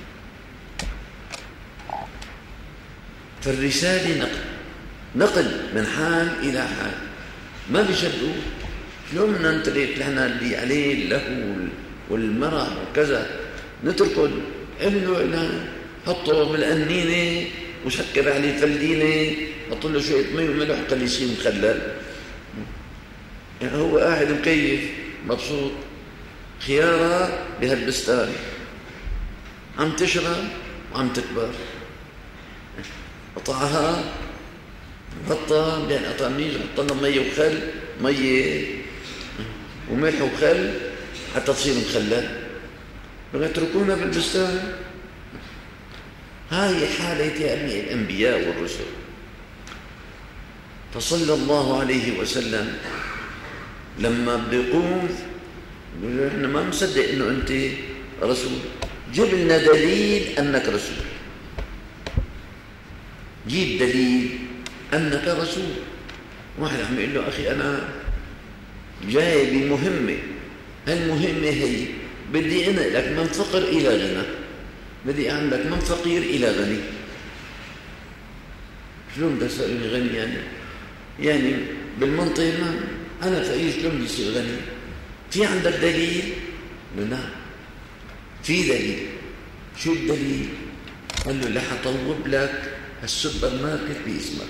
فالرسالة نقل من حال إلى حال، ما بيشدوا. شلون بدنا نترك لنا اللي عليه اللهو والمرح وكذا، نتركه عملوا لنا، حطوا بالقنينة وشكر عليه فلينة، حطوا له شوية مي وملح خليه يصير مخلل. يعني هو قاعد مكيف مبسوط، خيارة بهالبستان عم تشرب وعم تكبر، قطعها وحطها بين قطاميج، حط لها مي وخل، مي وملح وخل حتى تصير مخلل، ويتركونها بالبستان. هاي حالة الأنبياء والرسل. فصلى الله عليه وسلم لما بده يقوم يقول احنا ما مصدق انه انت رسول، جيب لنا دليل انك رسول، جيب دليل انك رسول. واحد عم يقول له اخي انا جاي بمهمه، هالمهمه هي بدي انقلك من فقر الى غنى، بدي اعملك من فقير الى غني. شلون بدي اسالني غني؟ يعني بالمنطق ما انا فقير، شلون بدي يصير غني؟ في عندك دليل؟ نعم في دليل. شو الدليل؟ قال له رح اطوب لك السوبر ماركت باسمك،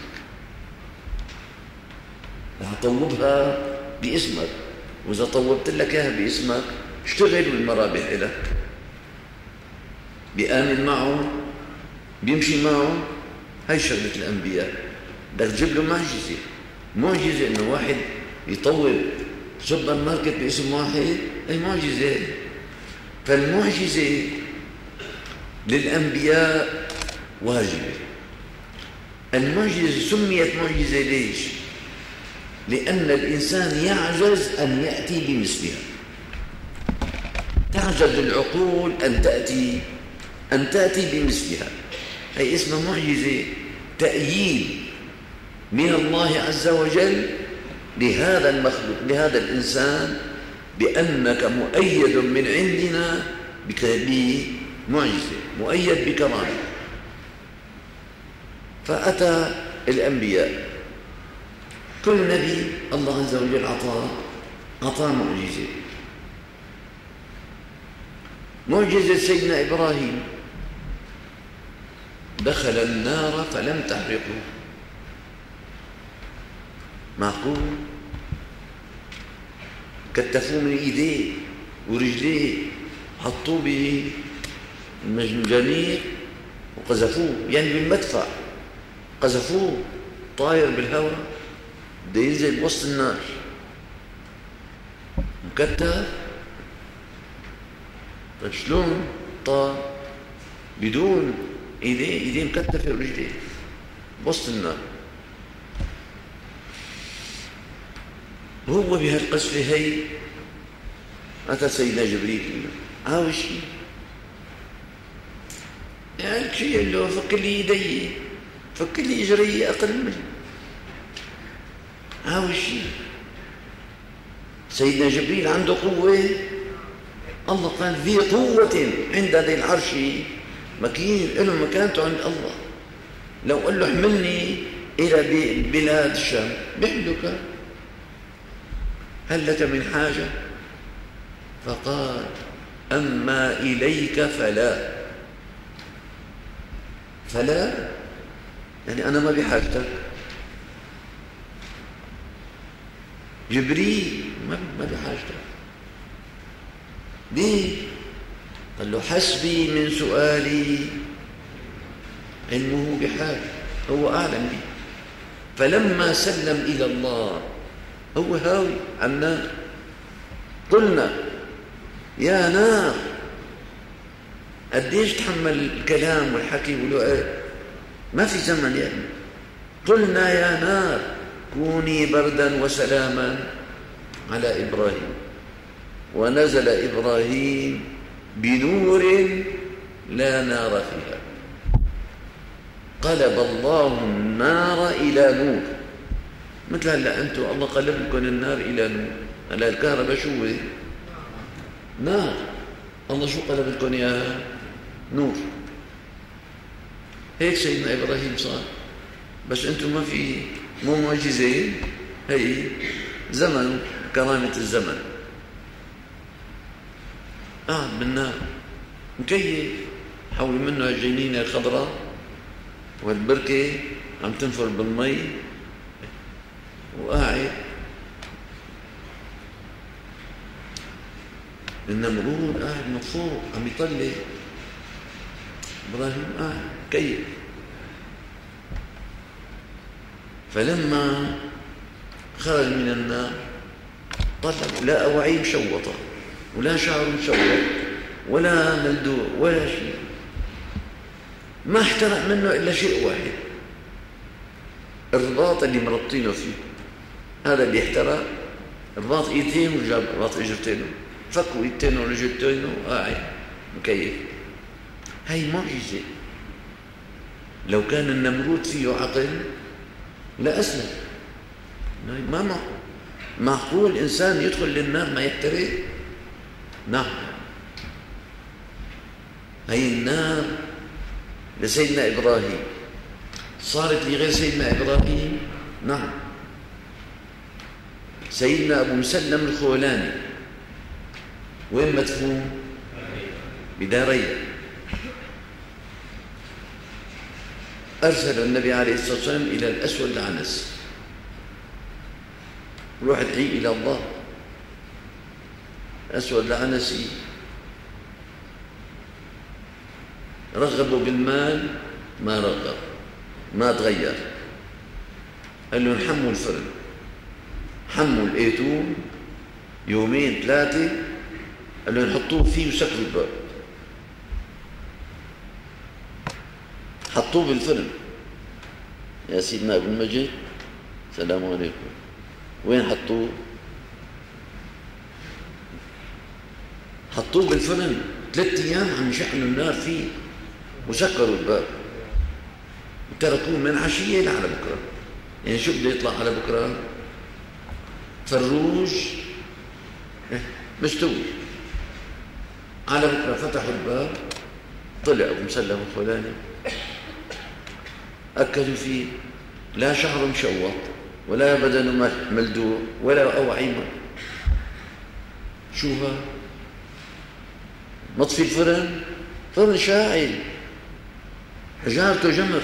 رح اطوبها باسمك، واذا طوبت لك اياها باسمك اشتغل والمرابح لك. بيآمن معه، بيمشي معه. هاي شغلة الأنبياء. بدك تجيب له معجزة إنه واحد يطوب سوبر ماركت باسم واحد، هي معجزة. فالمعجزة للأنبياء واجبة. المعجزة سميت معجزة ليش؟ لأن الإنسان يعجز أن يأتي بمثلها، تعجز العقول أن تأتي بمثلها. هي اسمها معجزة، تأييد من الله عز وجل لهذا المخلوق، لهذا الإنسان، بأنك مؤيد من عندنا بمعجزة، مؤيد بكرامة. فأتى الأنبياء، كل نبي الله عز وجل أعطاه معجزة. معجزة سيدنا إبراهيم دخل النار فلم تحرقه. معقول؟ كتفوه من ايديه ورجليه، حطوه بالمنجنيق وقذفوه، يعني بالمدفع قذفوه طاير بالهواء، بده ينزل بوسط النار مكتف. طيب شلون طار بدون ايديه مكتفه ورجليه بوسط النار؟ وهو بهالقذفه هي أتى سيدنا جبريل عاوز شيء، يعني شيء قال له فك لي يدي، فك لي إجري أقل منه، عاوز شيء. سيدنا جبريل عنده قوة، الله قال ذي قوة عند ذي العرش مكين، له مكانته عند الله. لو قال له احملني إلى بلاد الشام بيحملك، هل لك من حاجة؟ فقال أما إليك فلا يعني أنا ما بحاجتك. جبريل ما بحاجتك. ليه؟ قال له حسبي من سؤالي علمه بحاجة، هو أعلم بي. فلما سلم إلى الله هو هاوي على النار، قلنا يا نار قديش تحمل الكلام والحكي والوقت، ما في زمن يعني. قلنا يا نار كوني بردا وسلاما على إبراهيم، ونزل إبراهيم بنور لا نار فيها، قلب الله النار إلى نور. مثل هلا أنتم الله قلب لكم النار إلى نور. هلا الكهرباء شو هي؟ نار. الله شو قلب لكم إياها؟ نور. هيك سيدنا إبراهيم صار. بس أنتم ما في مو معجزة، هي زمن كرامة الزمن. قاعد بالنار مكيف، حول منه الجنينة الخضراء والبركة عم تنفر بالمي، وقاعد النمرود قاعد مفوق عم يطلع، إبراهيم قاعد كيف. فلما خرج من النار طلع لا أواعي مشوطة ولا شعر مشوط ولا ملدوع ولا شيء، ما احترق منه إلا شيء واحد، الرباط اللي مربطينه فيه، هذا اللي احترق. رباط ايدين وجاب رباط اجرتينه، فكوا ايدتين ورجلتينه قاعد مكيف. هي معجزة. لو كان النمرود فيه عقل لا أسلم. ما معقول إنسان يدخل للنار ما يحترق؟ نعم. هي النار لسيدنا إبراهيم صارت لغير سيدنا إبراهيم. نعم. سيدنا أبو مسلم الخولاني وين مدفون؟ بدارية. أرسل النبي عليه الصلاة والسلام إلى الأسود العنس، روح ادعي إلى الله. أسود العنسي رغبوا بالمال، ما رغب، ما تغير. قال له نحموا الفرن، حموا الأيتون يومين ثلاثة، قال له نحطوه فيه وسكروا الباب، حطوه بالفرن. يا سيدنا ابن المجد السلام عليكم، وين حطوه؟ حطوه بالفرن 3 أيام عم يشحنوا النار فيه وسكروا الباب وتركوه من عشية لعلى بكرة. يعني شو بده يطلع على بكرة؟ فروج مستوي. على بكرة فتحوا الباب، طلع أبو مسلم الخولاني، أكلوا فيه لا شعر مشوط ولا بدن ملدوع ولا أوعيمة. شوها مطفي الفرن، فرن شاعل حجارته جمر.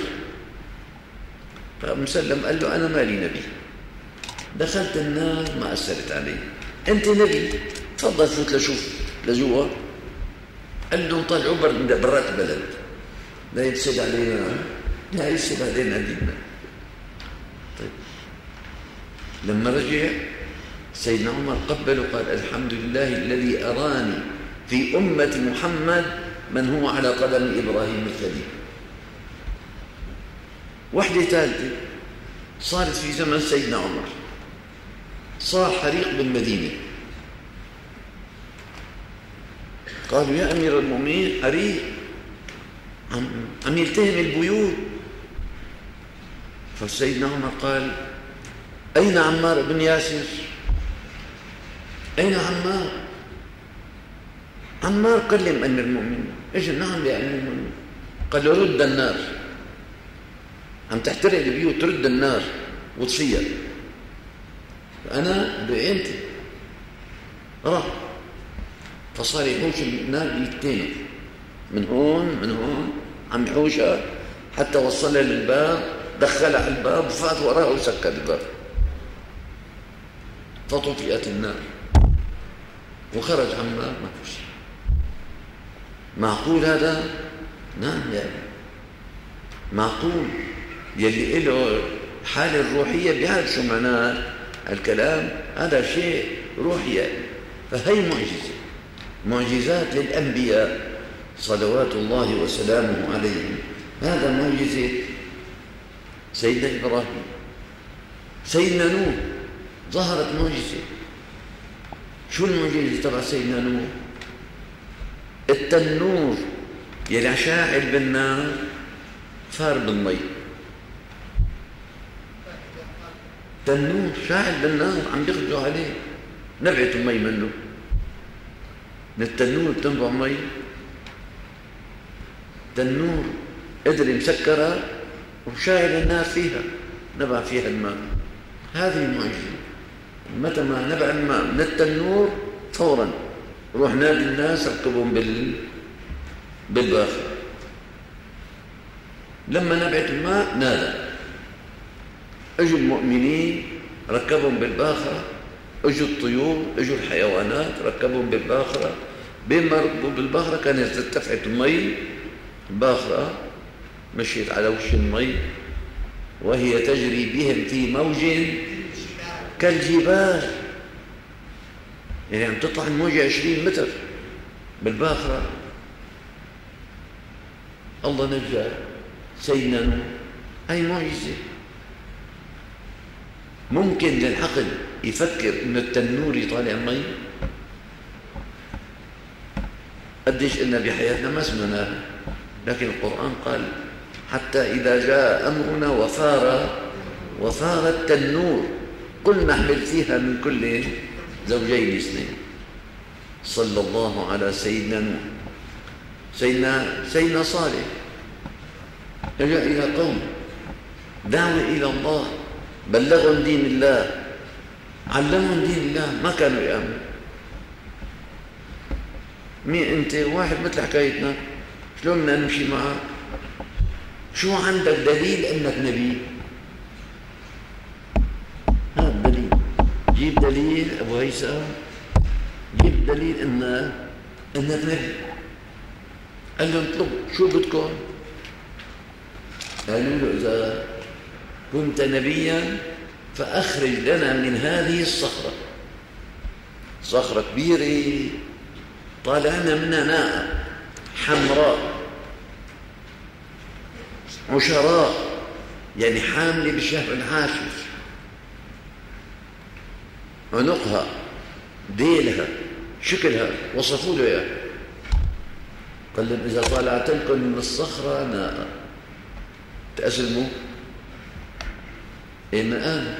فمسلم قال له أنا مالي نبي، دخلت النار ما أثرت علي، أنت نبي تفضل فوت لشوف لجوا. قال له طلعوا برات البلد لا يفسد علينا، لا يفسد علينا ديننا. طيب لما رجع سيدنا عمر قبل وقال الحمد لله الذي أراني في أمة محمد من هو على قدم إبراهيم الخليل. وحدة ثالثة صارت في زمن سيدنا عمر، صار حريق بالمدينة، قالوا يا أمير المؤمنين حريق عم يلتهم البيوت. فسيدنا عمر قال أين عمار بن ياسر؟ أين عمار؟ عمار كلم أمير المؤمنين. إيش؟ نعم يا أمير المؤمنين. قال له رد النار، عم تحترق البيوت، ترد النار وتصير. أنا بعينتي راح، فصار يحوش النار بيتين من هون عم يحوشها حتى وصلها للباب، دخلها على الباب وفات وراه وسكر الباب، فطفئت النار وخرج عمار ما في شيء. معقول هذا؟ نعم يا أبي معقول. يلي له حالة الروحية بيعرف شو معناه الكلام، هذا شيء روحي. فهي معجزات للأنبياء صلوات الله وسلامه عليهم. هذا معجزة سيدنا إبراهيم. سيدنا نوح ظهرت معجزة. شو المعجزة تبع سيدنا نوح؟ التنور يلي شاعل بالنار فار بالمي. تنور شاعل بالنار عم يخرجوا عليه، نبعت المي منه، من التنور بتنبع مي. تنور قدر يمسكرها وشاعل النار فيها، نبع فيها الماء. هذه المعجزة. متى ما نبع الماء من التنور فورا روح نادي الناس ركبهم بالباخرة. لما نبعت الماء نادى، اجوا المؤمنين ركبهم بالباخرة، اجوا الطيور، اجوا الحيوانات ركبهم بالباخرة. بين ما ركبوا بالباخرة كانت ارتفعت المي، الباخرة مشيت على وش المي وهي تجري بهم في موج كالجبال. يعني عم تطلع الموجة 20 متر بالباخرة. الله نجى سيدنا نوح. هاي معجزة. ممكن للعقل يفكر إن التنور يطالع مي؟ قديش إلنا بحياتنا ما سمعناها، لكن القرآن قال حتى إذا جاء أمرنا وفار التنور قل نحمل فيها من كل زوجين اثنين. صلى الله على سيدنا نوح. سيدنا صالح رجع إلى قوم، دعوة إلى الله، بلغهم دين الله، علمهم دين الله، ما كانوا يأمنوا. مين أنت؟ واحد مثل حكايتنا، شلون بدنا نمشي معه؟ شو عندك دليل أنك نبي؟ هذا الدليل. جيب دليل أبو هيثم، جيب دليل أنك نبي. قال لهم اطلبوا شو بدكم؟ قالوا له إذا كنت نبيا فأخرج لنا من هذه الصخرة، صخرة كبيرة طالعنا منها ناقة حمراء عشراء، يعني حاملة بالشهر العاشر، عنقها ديلها شكلها وصفوا له اياه. قال لهم إذا طلعت لكم من الصخرة ناقة تأسلموا؟ إيه ما آمن.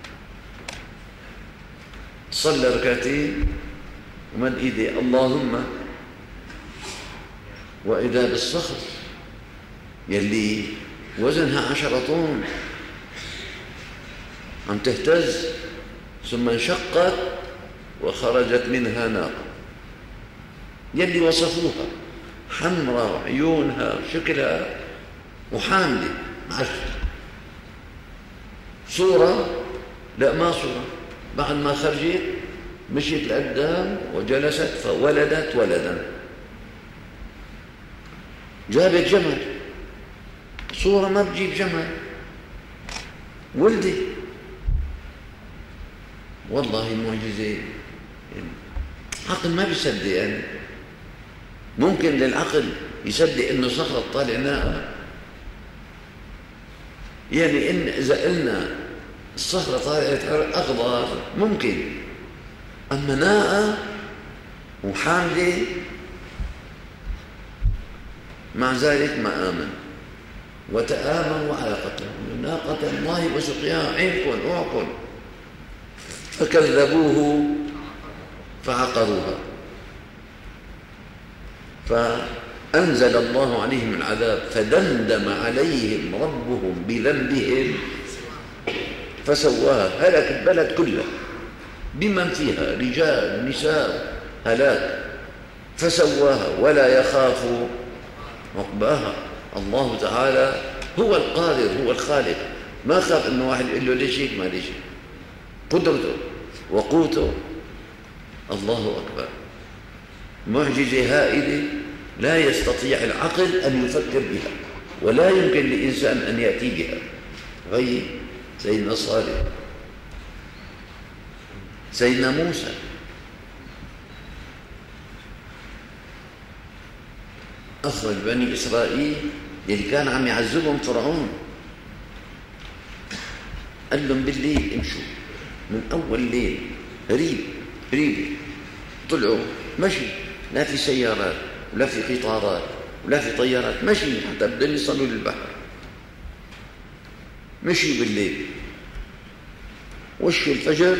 صلى ركعتين ومن إيدي اللهم وإذا بالصخر يلي وزنها 10 طن عم تهتز، ثم انشقت وخرجت منها ناقة يلي وصفوها حمراء وعيونها وشكلها وحاملة صورة، لا ما صورة، بعد ما خرجت مشيت لقدام وجلست فولدت ولدا. جابت جمل، صورة ما بتجيب جمل، ولدت. والله معجزة، عقل ما بيصدق. يعني ممكن للعقل يصدق انه صخرة طالع ناقة؟ يعني إن إذا قلنا الصخرة طالعت أخضر ممكن، أما ناقة وحاملة مع ذلك ما آمن. وتآمنوا على قتله ناقة الله وسقياها عينكم أعقل، فكذبوه فعقروها فأنزل الله عليهم العذاب فدمدم عليهم ربهم بذنبهم فسواها، هلك البلد كلها بمن فيها رجال نساء، هلاك. فسواها ولا يخاف عقباها. الله تعالى هو القادر، هو الخالق، ما خاف انه واحد يقول له ليش هيك ما ليش، قدرته وقوته. الله أكبر، معجزة هائلة لا يستطيع العقل أن يفكر بها، ولا يمكن لإنسان أن يأتي بها غير سيدنا صالح، سيدنا موسى. أخرج بني إسرائيل اللي كان عم يعذبهم فرعون، قال لهم بالليل امشوا، من أول ليل قريب طلعوا مشي، لا في سيارات ولا في قطارات ولا في طيارات، مشي حتى بدهم يصلوا للبحر. مشي بالليل، وش الفجر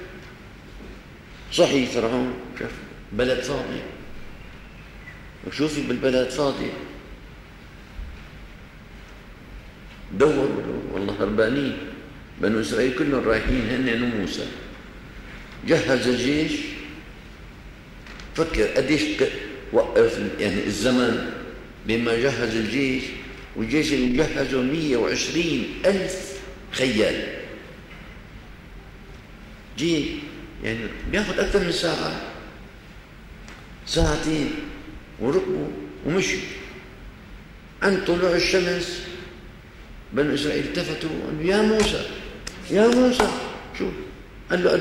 صحي فرعون، شاف بلد فاضي، وشوفي بالبلد فاضي، دوروا والله هربانين. بنو إسرائيل كلهم رايحين هن وموسى. جهز الجيش، فكر قديش وقف يعني الزمن بما جهز الجيش، والجيش اللي جهزه 120,000 خيال. جي يعني بياخذ أكثر من ساعة، ساعتين، وركبوا ومشوا. عند طلوع الشمس بنو إسرائيل التفتوا قالوا يا موسى يا موسى، شو قال له؟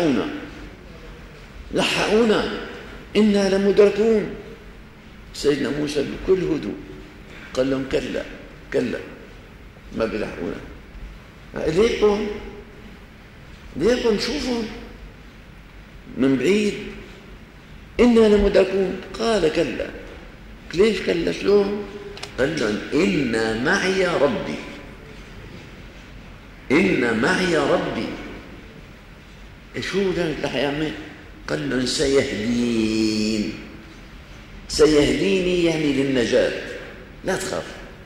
لحقونا إنا لمدركون. سيدنا موسى بكل هدوء قال لهم كلا ما بيلحقونا، ليكن شوفوا من بعيد، إنا لمدركون. قال كلا. ليش كلا؟ شلون؟ قال لهم إن معي ربي، إن معي ربي. شو ذلك رح يعمل؟ قال لهم سيهديني يعني للنجاة، لا تخاف.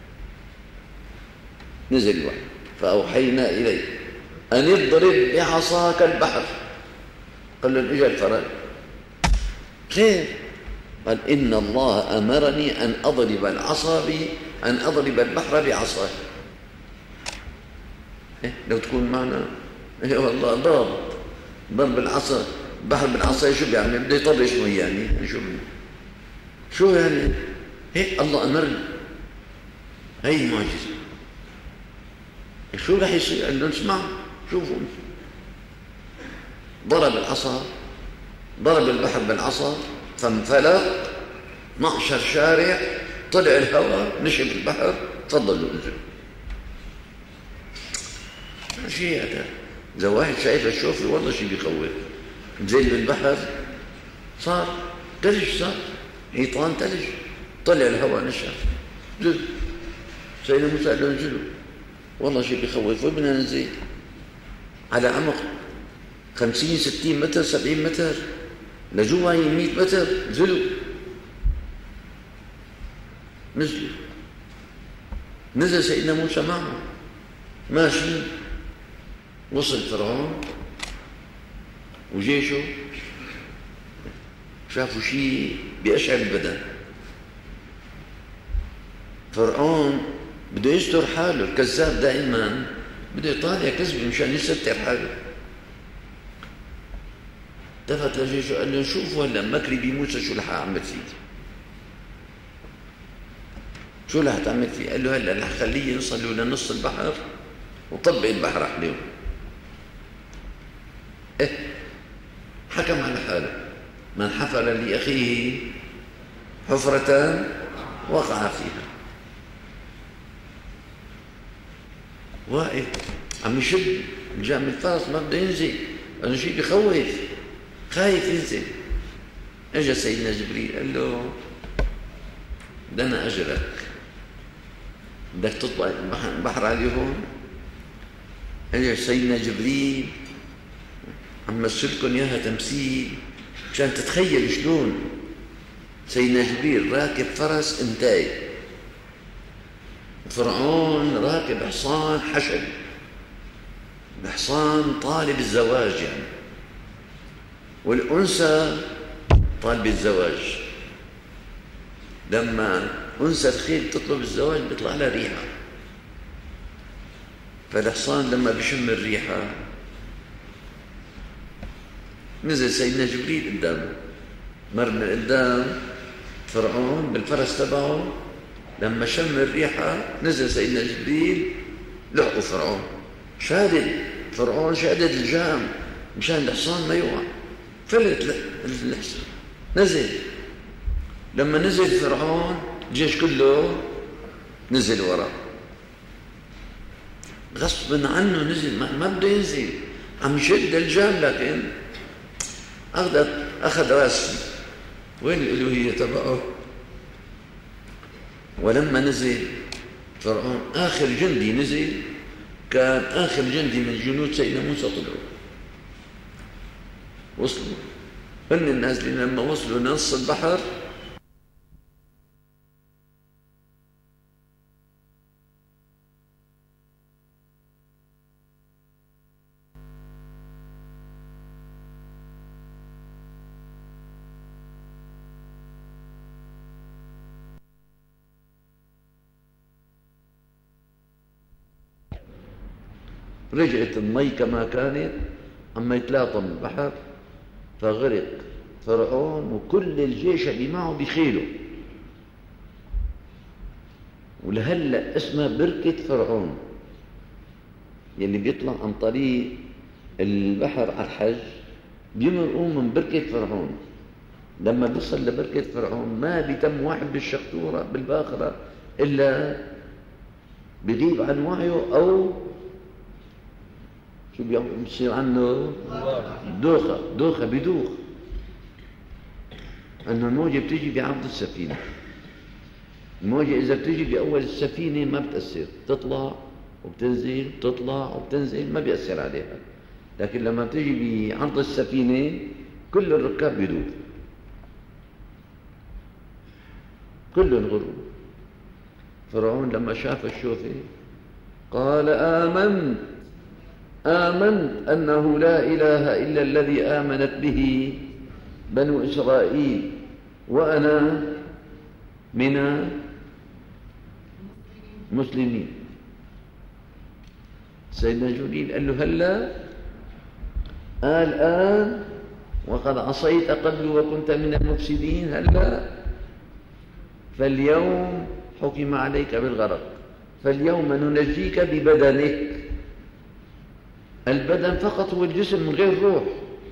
نزل الوحي فأوحينا إليه أن اضرب بعصاك البحر. قال له اجى الفرج، خير؟ قال إن الله أمرني أن أضرب البحر بعصاي. لو تكون معنا والله ضرب العصا البحر بالعصا، شو بيعمل؟ بده يطرش مي يعني، شو يعني؟ هيك الله أمرني. هي معجزة. شو رح يصير؟ قال لهم اسمعوا شوفوا، ضرب البحر بالعصا فانفلق 12 شارع، طلع الهواء نشف البحر، تفضلوا انزلوا. شيء هذا، إذا واحد شايف الشوفي والله شيء بيخوف. نزل بالبحر صار ثلج، صار حيطان ثلج، طلع الهواء نشف، نزل. سيدنا موسى قال له انزلوا، والله شيء بيخوف. وبدنا ننزل على عمق 50 60 متر 70 متر، لجوا 100 متر. نزلوا نزل سيدنا موسى معه ماشي، وصل فرعون وجيشه، شافوا شيء بيشعر البدن. فرعون بده يستر حاله، الكذاب دائما بده يطالع كذبه مشان يستر حاله. التفت لجيشه قال له شوفوا هلا مكري بموسى شو رح اعمل فيه، شو رح تعمل فيه؟ قال له هلا رح خليه يوصلوا لنص البحر وطبق البحر عليهم. حكم على حاله، من حفر لأخيه حفرة وقع فيها. واقف عم يشد الجام الفرس ما بده ينزل، أنا شيء بخوف، خايف ينزل. اجى سيدنا جبريل قال له بدنا أجرك، بدك تطلع البحر عليهم. اجى سيدنا جبريل عم مثلكم اياها تمثيل مشان تتخيل شلون سيدنا جبريل راكب فرس انتاي، فرعون راكب حصان حشد، بحصان طالب الزواج يعني، والأنثى طالب الزواج. لما أنثى الخيل تطلب الزواج بيطلع لها ريحة، فالحصان لما بيشم الريحة نزل سيدنا جبريل قدامه، مر من قدام فرعون بالفرس تبعه، لما شم الريحة نزل سيدنا جبريل لحقوا فرعون، شادد فرعون، شادد الجام مشان الحصان ما يوقع، فلت الحصان نزل. لما نزل فرعون الجيش كله نزل وراه غصبا عنه، نزل ما بده ينزل، عم يشد الجام لكن أخذ راسي. وين الألوهية تبعه؟ ولما نزل فرعون آخر جندي نزل، كان آخر جندي من جنود سيدنا موسى طلعوا وصلوا، هن النازلين لما وصلوا لنص البحر رجعت المي كما كانت، أما يتلاطم البحر فغرق فرعون وكل الجيش اللي معه بخيله. ولهلأ اسمها بركة فرعون، يلي بيطلع عن طريق البحر على الحج بيمرقوا من بركة فرعون. لما بيصل لبركة فرعون ما بيتم واحد بالشقطورة بالباخرة إلا بيغيب عن وعيه أو شو بيصير عنه دوخة بدوخ، أنه الموجة بتيجي بعرض السفينة. الموجة إذا بتيجي بأول السفينة ما بتأثر، تطلع وبتنزل تطلع وبتنزل ما بيأثر عليها، لكن لما بتيجي بعرض السفينة كل الركاب بيدوخ، كلهم غروا. فرعون لما شاف الشوفة قال آمنت أنه لا إله إلا الذي آمنت به بنو إسرائيل وأنا من المسلمين. سيدنا جبريل قال له هلا الآن وقد عصيت قبل وكنت من المفسدين، هلا فاليوم حكم عليك بالغرق، فاليوم ننجيك ببدنك، البدن فقط هو الجسم من غير روح.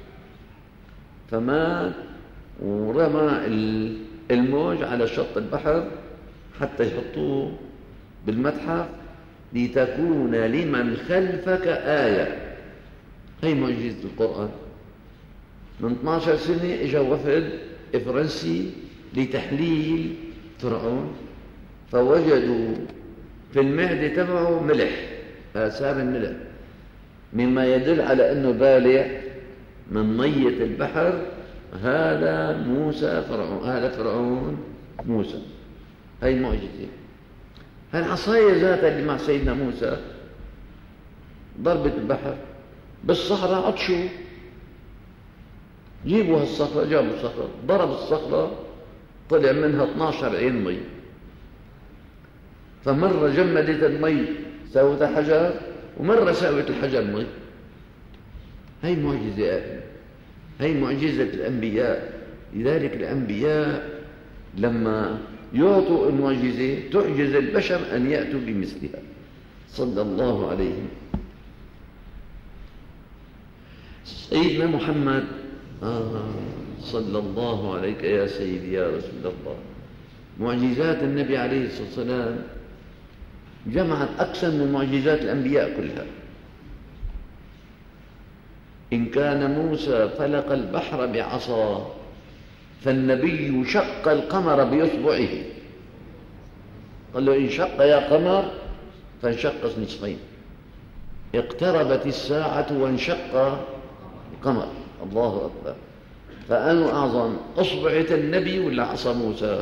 فمات ورمى الموج على شط البحر حتى يحطوه بالمتحف لتكون لمن خلفك آية. هي معجزة القرآن. من 12 سنة اجا وفد فرنسي لتحليل فرعون، فوجدوا في المعدة تبعه ملح، آثار الملح، مما يدل على أنه بالع من مية البحر. هذا موسى فرعون، هذا فرعون موسى. هي معجزة. هالعصاية ذاتها اللي مع سيدنا موسى ضربت البحر بالصخرة، عطشوا، جيبوا هالصخرة، جابوا الصخرة، ضرب الصخرة طلع منها 12 عين مي. فمرة جمدت المي ساوتها حجر، ومرة ساوت الحجر مي. هي معجزة، هي معجزة الأنبياء. لذلك الأنبياء لما يعطوا المعجزة تعجز البشر أن يأتوا بمثلها صلى الله عليه. سيدنا محمد صلى الله عليك يا سيدي يا رسول الله. معجزات النبي عليه الصلاة والسلام جمعت أكثر من معجزات الأنبياء كلها. إن كان موسى فلق البحر بعصاه، فالنبي شق القمر بإصبعه. قال له إن شق يا قمر فانشق نصفين. اقتربت الساعة وانشق القمر. الله أكبر. فأنا أعظم، أصبعة النبي ولا عصا موسى؟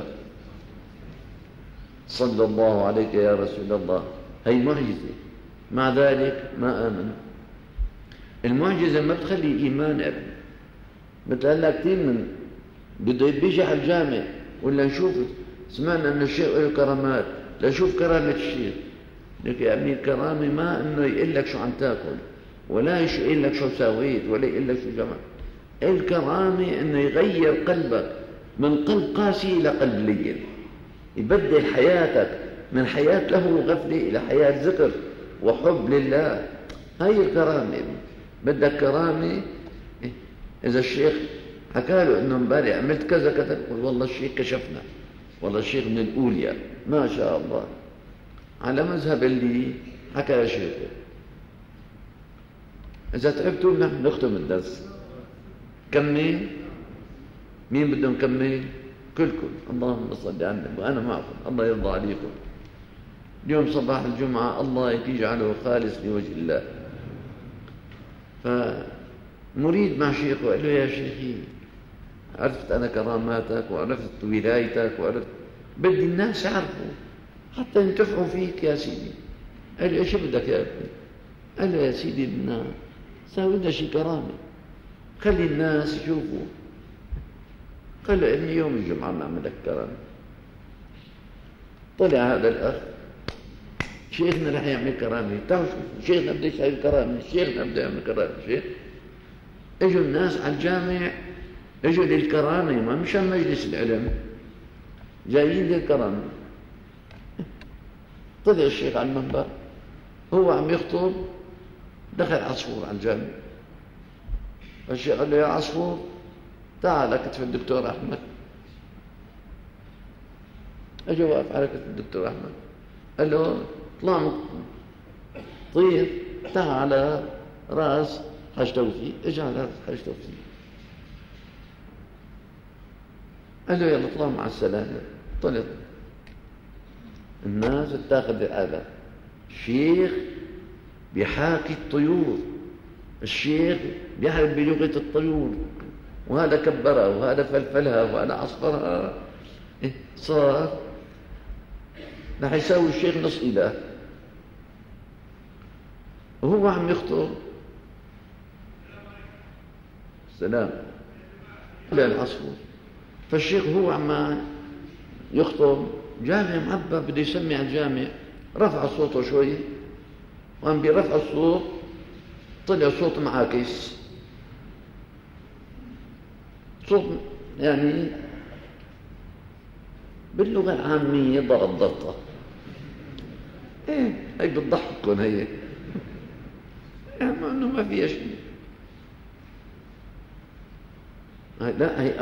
صلى الله عليك يا رسول الله. هي معجزة، مع ذلك ما آمن. المعجزة ما بتخلي إيمان أبدا. مثل كثير من بده بيجي على الجامع ولا نشوف، سمعنا أن الشيخ له كرامات، لنشوف كرامة الشيخ. لك يا ابني الكرامة ما أنه يقول لك شو عم تاكل، ولا يقول لك شو سويت، ولا يقول لك شو جمع. الكرامة أنه يغير قلبك من قلب قاسي إلى قلب لين، يبدل حياتك من حياة له وغفلة إلى حياة ذكر وحب لله. هاي الكرامة. بدك كرامة. إذا الشيخ حكى له إنه امبارح عملت كذا كذا، يقول والله الشيخ كشفنا، والله الشيخ من الأولياء ما شاء الله، على مذهب اللي حكى الشيخ. إذا تعبتوا نحن نختم الدرس. كمل. مين بده نكمل؟ كلكم. اللهم صل على النبي وأنا معكم. الله يرضى عليكم. اليوم صباح الجمعة الله يجعله خالص لوجه الله. فمريد مع شيخه قال له يا شيخي عرفت أنا كراماتك وعرفت ولايتك وعرفت، بدي الناس يعرفوا حتى ينتفعوا فيك يا سيدي. قال له ايش بدك يا ابني؟ قال له يا سيدي بدنا ساوي لنا شي كرامة، خلي الناس يشوفوا. قال له ابني يوم الجمعة نعمل لك كرامة. طلع هذا الأخ شيخنا رح يعمل كرامة، تعالوا شوفوا شيخنا بده يسوي كرامة، شيخنا بده يعمل كرامة. شيخ اجوا الناس على الجامع، اجوا للكرامة، ما مشان مجلس العلم، جايين للكرامة. طلع الشيخ على المنبر هو عم يخطب، دخل عصفور على الجامع. الشيخ قال له يا عصفور تعال كتف الدكتور أحمد. اجى واقف على كتف الدكتور أحمد، قال له اطلع طير تعال على راس حاج توفيق. اجى على راس حاج توفيق، قال له يلا اطلع مع السلامة. طلع. الناس اتاخذ هذا الشيخ بيحاكي الطيور، الشيخ بيعرف بلغة الطيور، وهذا كبرها وهذا فلفلها وهذا عصفرها. صار رح يساوي الشيخ نص إله وهو عم يخطب. السلام على العصفور. فالشيخ هو عم يخطب، جامع معبى بده يسمع الجامع، رفع صوته شوي، وعم برفع الصوت طلع صوت معاكس، صوت يعني باللغة العامية ضغط ضغطة. هي بتضحككم هي، يعني انه ما فيها شيء. لا هي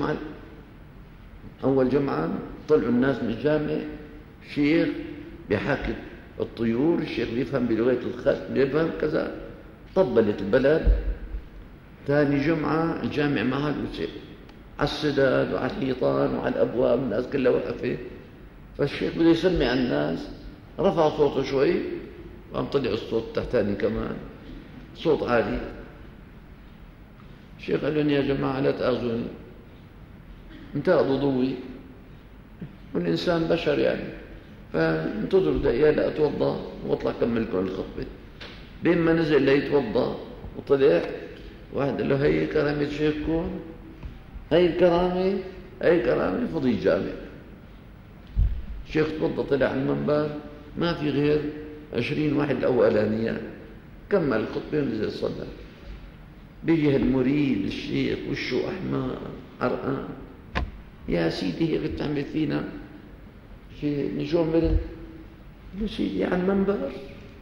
أول جمعة طلعوا الناس من الجامع، شيخ بيحاكي الطيور، الشيخ بيفهم بلغة الخط، بيفهم كذا. طبلت البلد. ثاني جمعة الجامع ما عاد وسع، على السداد وعلى الحيطان وعلى الأبواب الناس كلها وقفت. فالشيخ بده يسمع الناس، رفع صوته شوي وقام طلع الصوت تحتاني كمان، صوت عالي. الشيخ قال لهم يا جماعة لا تآذوني، انتهى ضوي، والإنسان بشر يعني، فانتظروا دقيقة لأتوضأ وأطلع كملكم الخطبة. بين ما نزل ليتوضأ وطلع واحد قال له هي كرامة شيخكم، هي الكرامة فضي الجامع. الشيخ توضأ طلع على المنبر، ما في غير 20 واحد الأولانية، كمل الخطبة ونزل صلى. بيجي المريد الشيخ وشه أحمر عرقان، يا سيدي هيك بتعمل فينا شيء نجوم مرد؟ قال سيدي على المنبر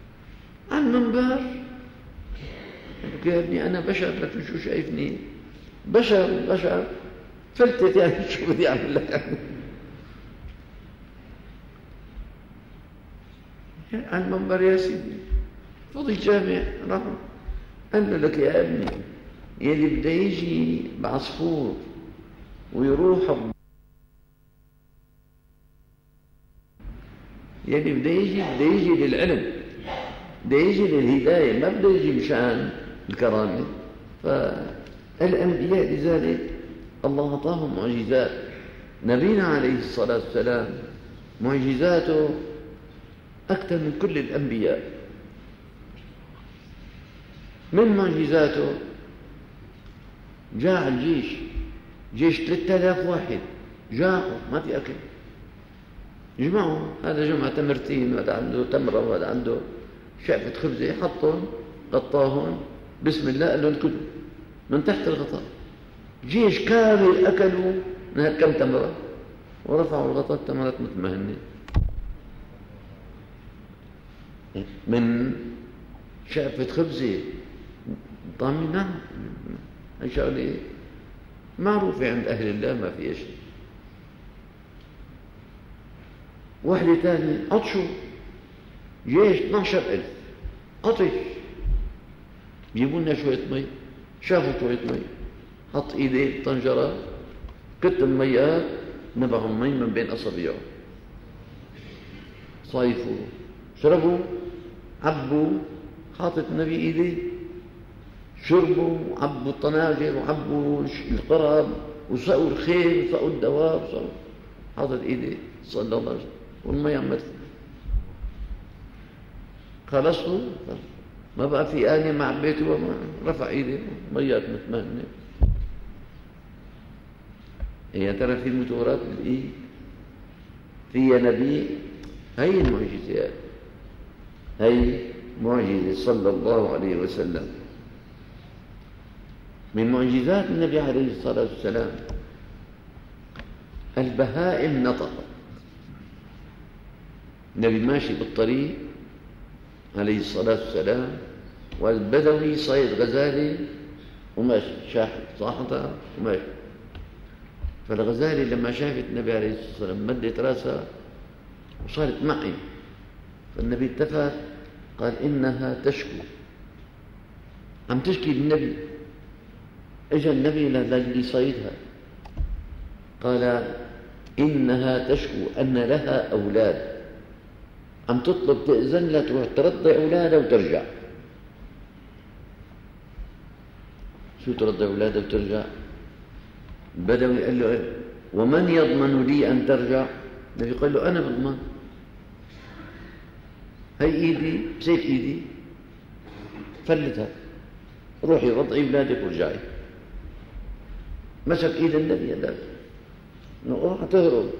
قال يا ابني أنا بشر لكن شو شايفني؟ بشر فلتت يعني شو بدي أعمل لك يعني؟ على المنبر يا سيدي فضي الجامع راح قال لك يا ابني يلي بده يجي بعصفور ويروح يلي بده يجي للعلم، بده يجي للهداية، ما بده يجي مشان الكرامة. فالأنبياء لذلك الله أعطاهم معجزات. نبينا عليه الصلاة والسلام معجزاته أكثر من كل الأنبياء. من معجزاته جاع جيش 3000 واحد جاعوا ما في أكل، جمعوا، هذا جمع تمرتين وهذا عنده تمرة وهذا عنده شعفة خبزة، حطهم غطاهم بسم الله قال لهم كلوا من تحت الغطاء. جيش كامل أكلوا من كم تمرة ورفعوا الغطاء، التمرات مثل ما هن من شعفة خبزة طعمي. نعم هي شغلة معروفة عند أهل الله ما فيها شيء. واحدة ثانية عطشوا، جيش 12,000 عطش، جيبوا لنا شوية مي، شافوا شوية مي، حط ايديه بطنجرة كت الميات نبعوا المي من بين أصابعه، صايفوا شربوا عبوا، حاطط النبي ايديه شربوا، عبوا الطناجر وعبوا القرب وسقوا الخيل وسقوا الدواب، حاطط ايديه صلى الله عليه وسلم والمي عم تفل. خلصوا ما بقى في آنية مع بيته وما رفع ايديه ميات متمهنة. يا ترى في متورات بالايد فيها نبي؟ هي المعجزات، هي معجزة صلى الله عليه وسلم. من معجزات النبي عليه الصلاة والسلام البهائم نطقت. النبي ماشي بالطريق عليه الصلاة والسلام والبدوي صيد غزالة وماشي شاحب صاحتها وماشي، فالغزالة لما شافت النبي عليه الصلاة والسلام مدت راسها وصارت معي، فالنبي التفت قال إنها تشكو، عم تشكي للنبي. اجى النبي للي صيدها قال إنها تشكو أن لها أولاد، عم تطلب تأذن لها تروح ترضع أولادها وترجع. شو ترضع أولادها وترجع؟ البدوي قال له إيه؟ ومن يضمن لي أن ترجع؟ النبي قال له أنا بضمن، هي إيدي مسك إيدي فلتها، روحي رضعي أولادك ورجعي. مسك إيد النبي هذاك اوعى تهرب،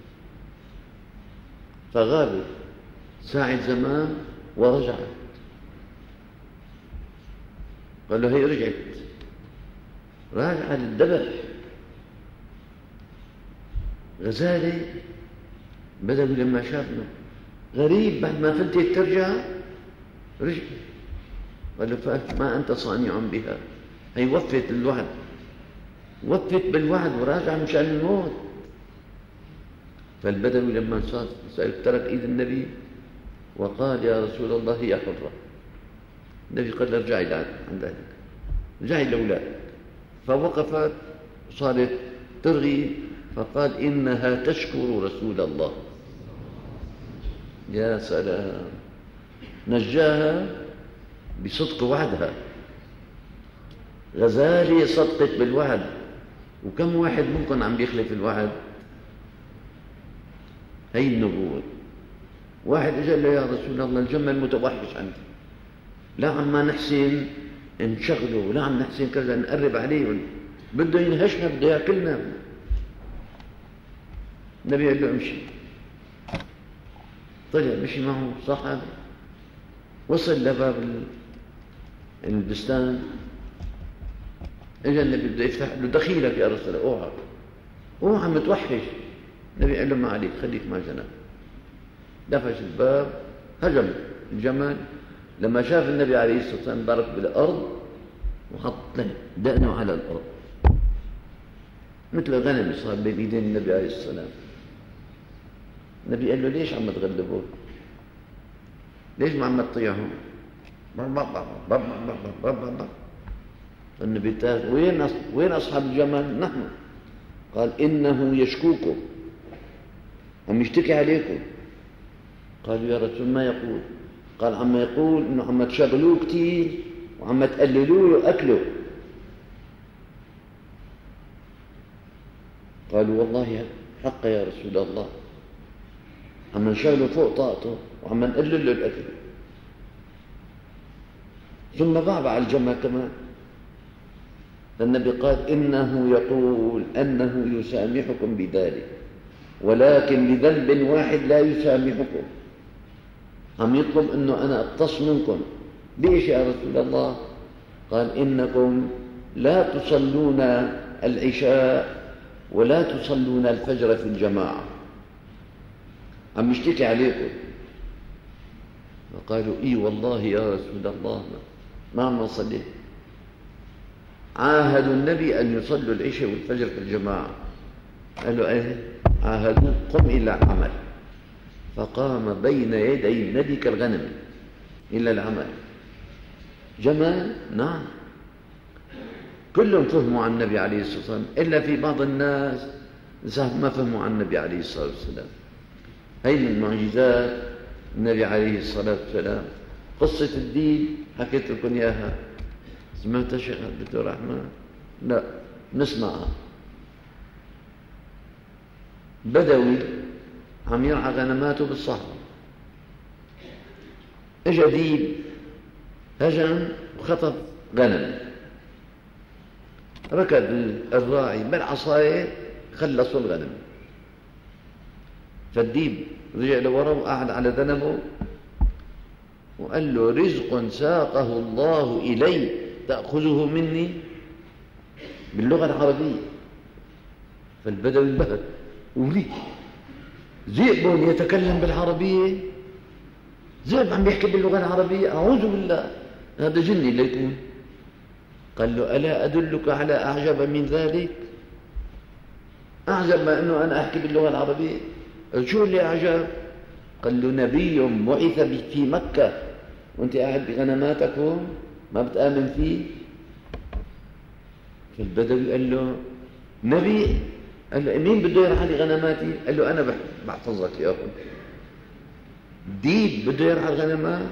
فغابت ساعة زمان ورجعت. قال له هي رجعت، راجعة للذبح. غزالة بدوي لما شافنا غريب بعد ما فلتت ترجع رجع، قال له فأنت ما أنت صانع بها، هي وفت الوعد، وفت بالوعد وراجع مشان الموت. فالبدوي لما سأل ترك إيد النبي وقال يا رسول الله هي حرة. النبي قال له ارجعي عن ذلك، ارجعي لأولادك. فوقفت صارت ترغي فقال إنها تشكر رسول الله. يا سلام، نجاها بصدق وعدها. غزالة صدقت بالوعد، وكم واحد ممكن عم بيخلف الوعد؟ هي النبوة. واحد قال له يا رسول الله الجمل متوحش عندي، لا عم نحسن نشغله ولا عم نحسن كذا نقرب عليه، بده ينهشنا بده ياكلنا. النبي قال له امشي. طلع مشي معه صاحب، وصل لباب البستان، اجى النبي بده يفتح له دخيلك يا رسول الله، اوعى متوحش. النبي قال له ما عليك خليك مع جناب. دفش الباب، هجم الجمل. لما شاف النبي عليه الصلاة والسلام ضرب بالأرض وحط دقنه على الأرض مثل غنم صار بين ايدين النبي عليه الصلاة والسلام. النبي قال له ليش عم تغلبوه؟ ليش ما عم تطيعهم؟ النبي قال وين أصحاب الجمل؟ نحن. قال إنه يشكوكم، عم يشتكي عليكم. قالوا يا رسول ما يقول؟ قال عم يقول إنه عم تشغلوه كتير وعم تقللوا له أكله. قالوا والله حق يا رسول الله، عم نشغله فوق طاقته وعم نقلل له الأكل. ثم بعبع الجمل كمان. فالنبي قال إنه يقول أنه يسامحكم بذلك، ولكن لذنب واحد لا يسامحكم. عم يطلب أنه أنا أقتص منكم. ليش يا رسول الله؟ قال إنكم لا تصلون العشاء ولا تصلون الفجر في الجماعة، عم يشتكي عليكم. فقالوا إي والله يا رسول الله ما عم نصلي. عاهدوا النبي أن يصلوا العشاء والفجر في الجماعة. قال له إيه؟ عاهدوا قم إلى عمل. فقام بين يدي النبي كالغنم إلى العمل. جمال؟ نعم. كلهم فهموا عن النبي عليه الصلاة والسلام، إلا في بعض الناس ما فهموا عن النبي عليه الصلاة والسلام. هي من معجزات النبي عليه الصلاة والسلام. قصة الديب حكيت لكم إياها، سمعتها شيخ عبد الرحمن؟ لا، نسمعها. بدوي عم يرعى غنماته بالصحراء، اجى ديب هجم وخطف غنم، ركض الراعي بالعصاية خلصوا الغنم. فالديب رجع لورا وقعد على ذنبه وقال له رزق ساقه الله إلي تأخذه مني، باللغة العربية. فالبدوي انبهر، ولي ذئب يتكلم بالعربية؟ ذئب عم يحكي باللغة العربية؟ أعوذ بالله، هذا جني ليكون. قال له ألا أدلك على أعجب من ذلك؟ أعجب ما أنه أنا أحكي باللغة العربية. شو اللي أعجب؟ قال له نبي بعث في مكة وأنت قاعد بغنماتك هون ما بتآمن فيه؟ فالبدوي قال له نبي؟ قال له مين بده يرعى لي غنماتي؟ قال له أنا بحفظك يا أخي. ديب بده يرعى الغنمات؟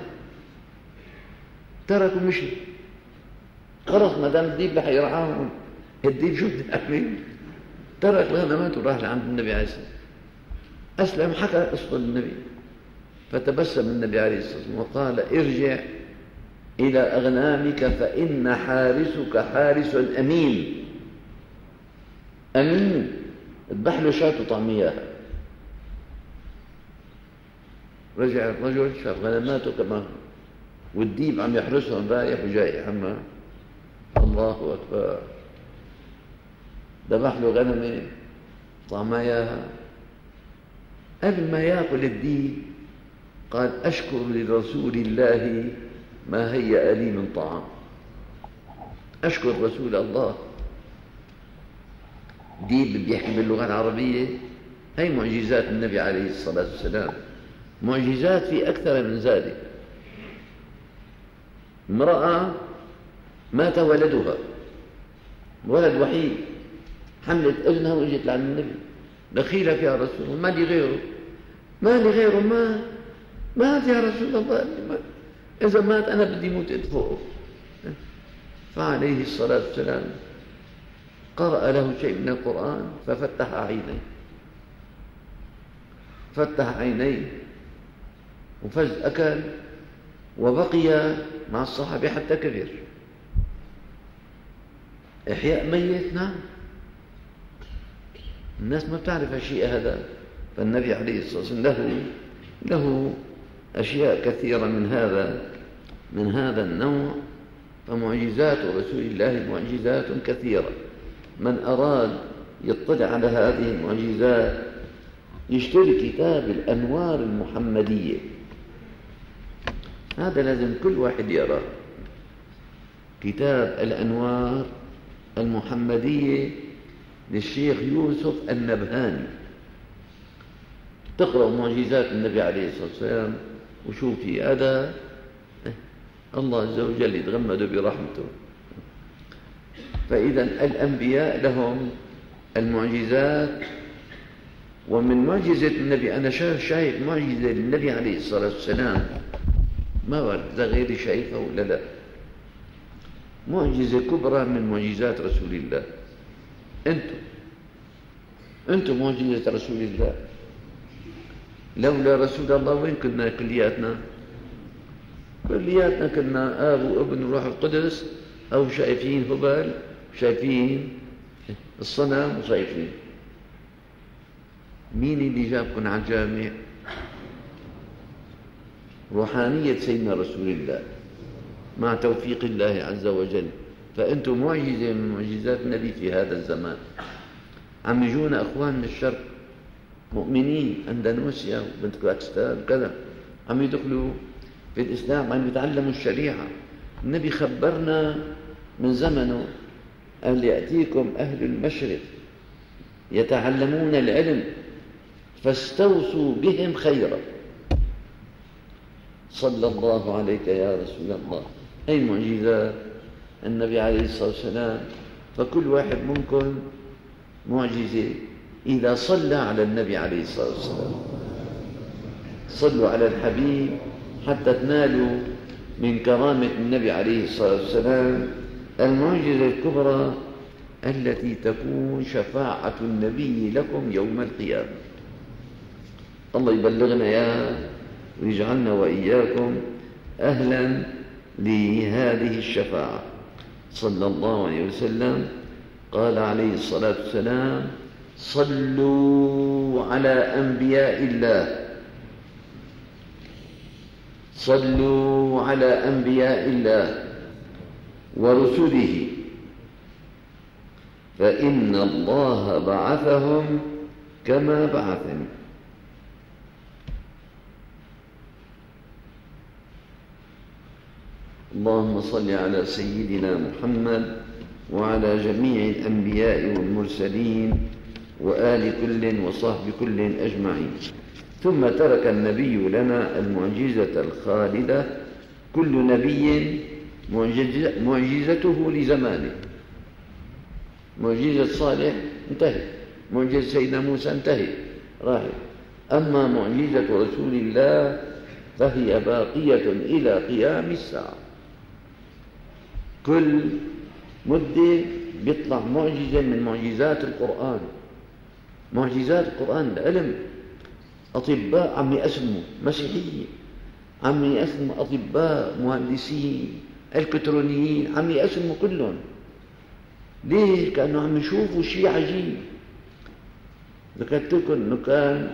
ترك ومشي. خلص ما دام الديب رح يرعاهم، الديب شو بده يعمل؟ ترك الغنمات وراح لعند النبي عليه الصلاة والسلام. أسلم، حكى قصة النبي. فتبسم النبي عليه الصلاة والسلام وقال ارجع إلى أغنامك فإن حارسك حارس أمين. أمين، اذبح له شاة وطعميها. رجع الرجل شاف غنماته كمان والديب عم يحرسهم رايح وجاي. عما الله أكبر، ذبح له غنمه طعميها. قبل ما يأكل الديب قال أشكر لرسول الله ما هيأ لي من طعام. أشكر رسول الله. ديب بيحكي باللغة العربية. هي معجزات النبي عليه الصلاة والسلام. معجزات في أكثر من ذلك. امرأة مات ولدها، ولد وحيد، حملت ابنها وجت لعند النبي. دخيلك يا رسول الله، ما لي غيره، ما لي غيره، مات يا رسول الله. إذا مات أنا بدي موت فوقه. فعليه الصلاة والسلام قرأ له شيء من القرآن ففتح عينيه، فتح عينيه وفز أكل وبقي مع الصحابة حتى كبر. إحياء ميت، نعم، الناس ما بتعرف هالشيء هذا. فالنبي عليه الصلاة والسلام له أشياء كثيرة من هذا النوع. فمعجزات رسول الله معجزات كثيرة. من أراد يطلع على هذه المعجزات يشتري كتاب الأنوار المحمدية، هذا لازم كل واحد يراه. كتاب الأنوار المحمدية للشيخ يوسف النبهاني. تقرأ معجزات النبي عليه الصلاة والسلام وشوفي هذا الله عز وجل يتغمد برحمته. فإذا الأنبياء لهم المعجزات. ومن معجزة النبي أنا شايف معجزة للنبي عليه الصلاة والسلام، ما بعرف إذا غيري شايفها ولا لا. معجزة كبرى من معجزات رسول الله. أنتم معجزة رسول الله. لولا رسول الله وين كنا كلياتنا كنا آب وابن وروح القدس، أو شايفين هبل، شايفين الصنم وشايفين. مين اللي جابكم على الجامع؟ روحانية سيدنا رسول الله مع توفيق الله عز وجل. فأنتم معجزة من معجزات النبي في هذا الزمان. عم يجونا أخوان من الشرق مؤمنين، أندونيسيا وبنت باكستان وكذا، عم يدخلوا في الإسلام، عم يتعلموا الشريعة. النبي خبرنا من زمنه أن يأتيكم أهل المشرق يتعلمون العلم فاستوصوا بهم خيرا. صلى الله عليك يا رسول الله. أي معجزات النبي عليه الصلاة والسلام. فكل واحد منكم معجزة إذا صلى على النبي عليه الصلاة والسلام. صلوا على الحبيب حتى تنالوا من كرامة النبي عليه الصلاة والسلام المعجزة الكبرى التي تكون شفاعة النبي لكم يوم القيامة. الله يبلغنا يا ويجعلنا وإياكم أهلا لهذه الشفاعة. صلى الله عليه وسلم قال عليه الصلاة والسلام: صلوا على أنبياء الله، صلوا على أنبياء الله ورسله، فإن الله بعثهم كما بعثني. اللهم صل على سيدنا محمد وعلى جميع الأنبياء والمرسلين وآل كل وصحب كل أجمعين. ثم ترك النبي لنا المعجزة الخالدة، كل نبي معجزته لزمانه. معجزة صالح انتهت، معجزة سيدنا موسى انتهت راحت. أما معجزة رسول الله فهي باقية إلى قيام الساعة. كل مدة بيطلع معجزة من معجزات القرآن. معجزات القرآن العلم. أطباء عم يقسموا، مسيحيين عم يقسموا، أطباء، مهندسين، الكترونيين عم يقسموا كلهم. ليه؟ كأنه عم يشوفوا شيء عجيب. ذكرت لكم أنه كان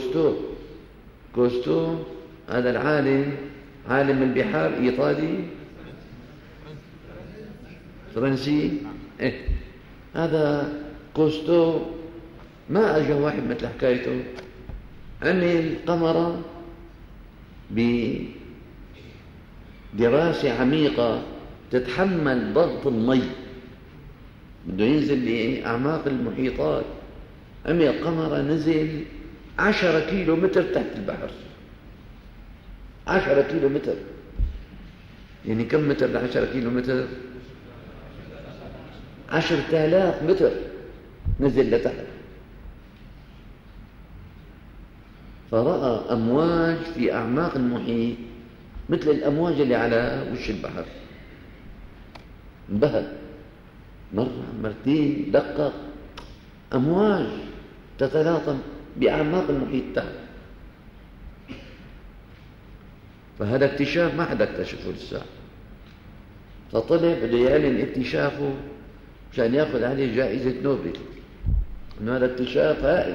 كوستو هذا العالم، عالم البحار، إيطالي فرنسي. هذا كوستو ما أجا واحد مثل حكايته، عمل قمرة بدراسة عميقة تتحمل ضغط المي، بده ينزل لأعماق المحيطات. عمل قمرة نزل 10 كيلو متر تحت البحر. 10 كيلو متر، يعني كم متر 10 كيلو متر؟ 10,000 متر نزل لتحت. فرأى أمواج في أعماق المحيط مثل الأمواج اللي على وش البحر. انبهر، مرة مرتين دقق، أمواج تتلاطم بأعماق المحيط تحت. فهذا اكتشاف ما حدا اكتشفه لسه، فطلع بده يعلن اكتشافه مشان ياخذ عليه جائزة نوبل، انه هذا اكتشاف هائل.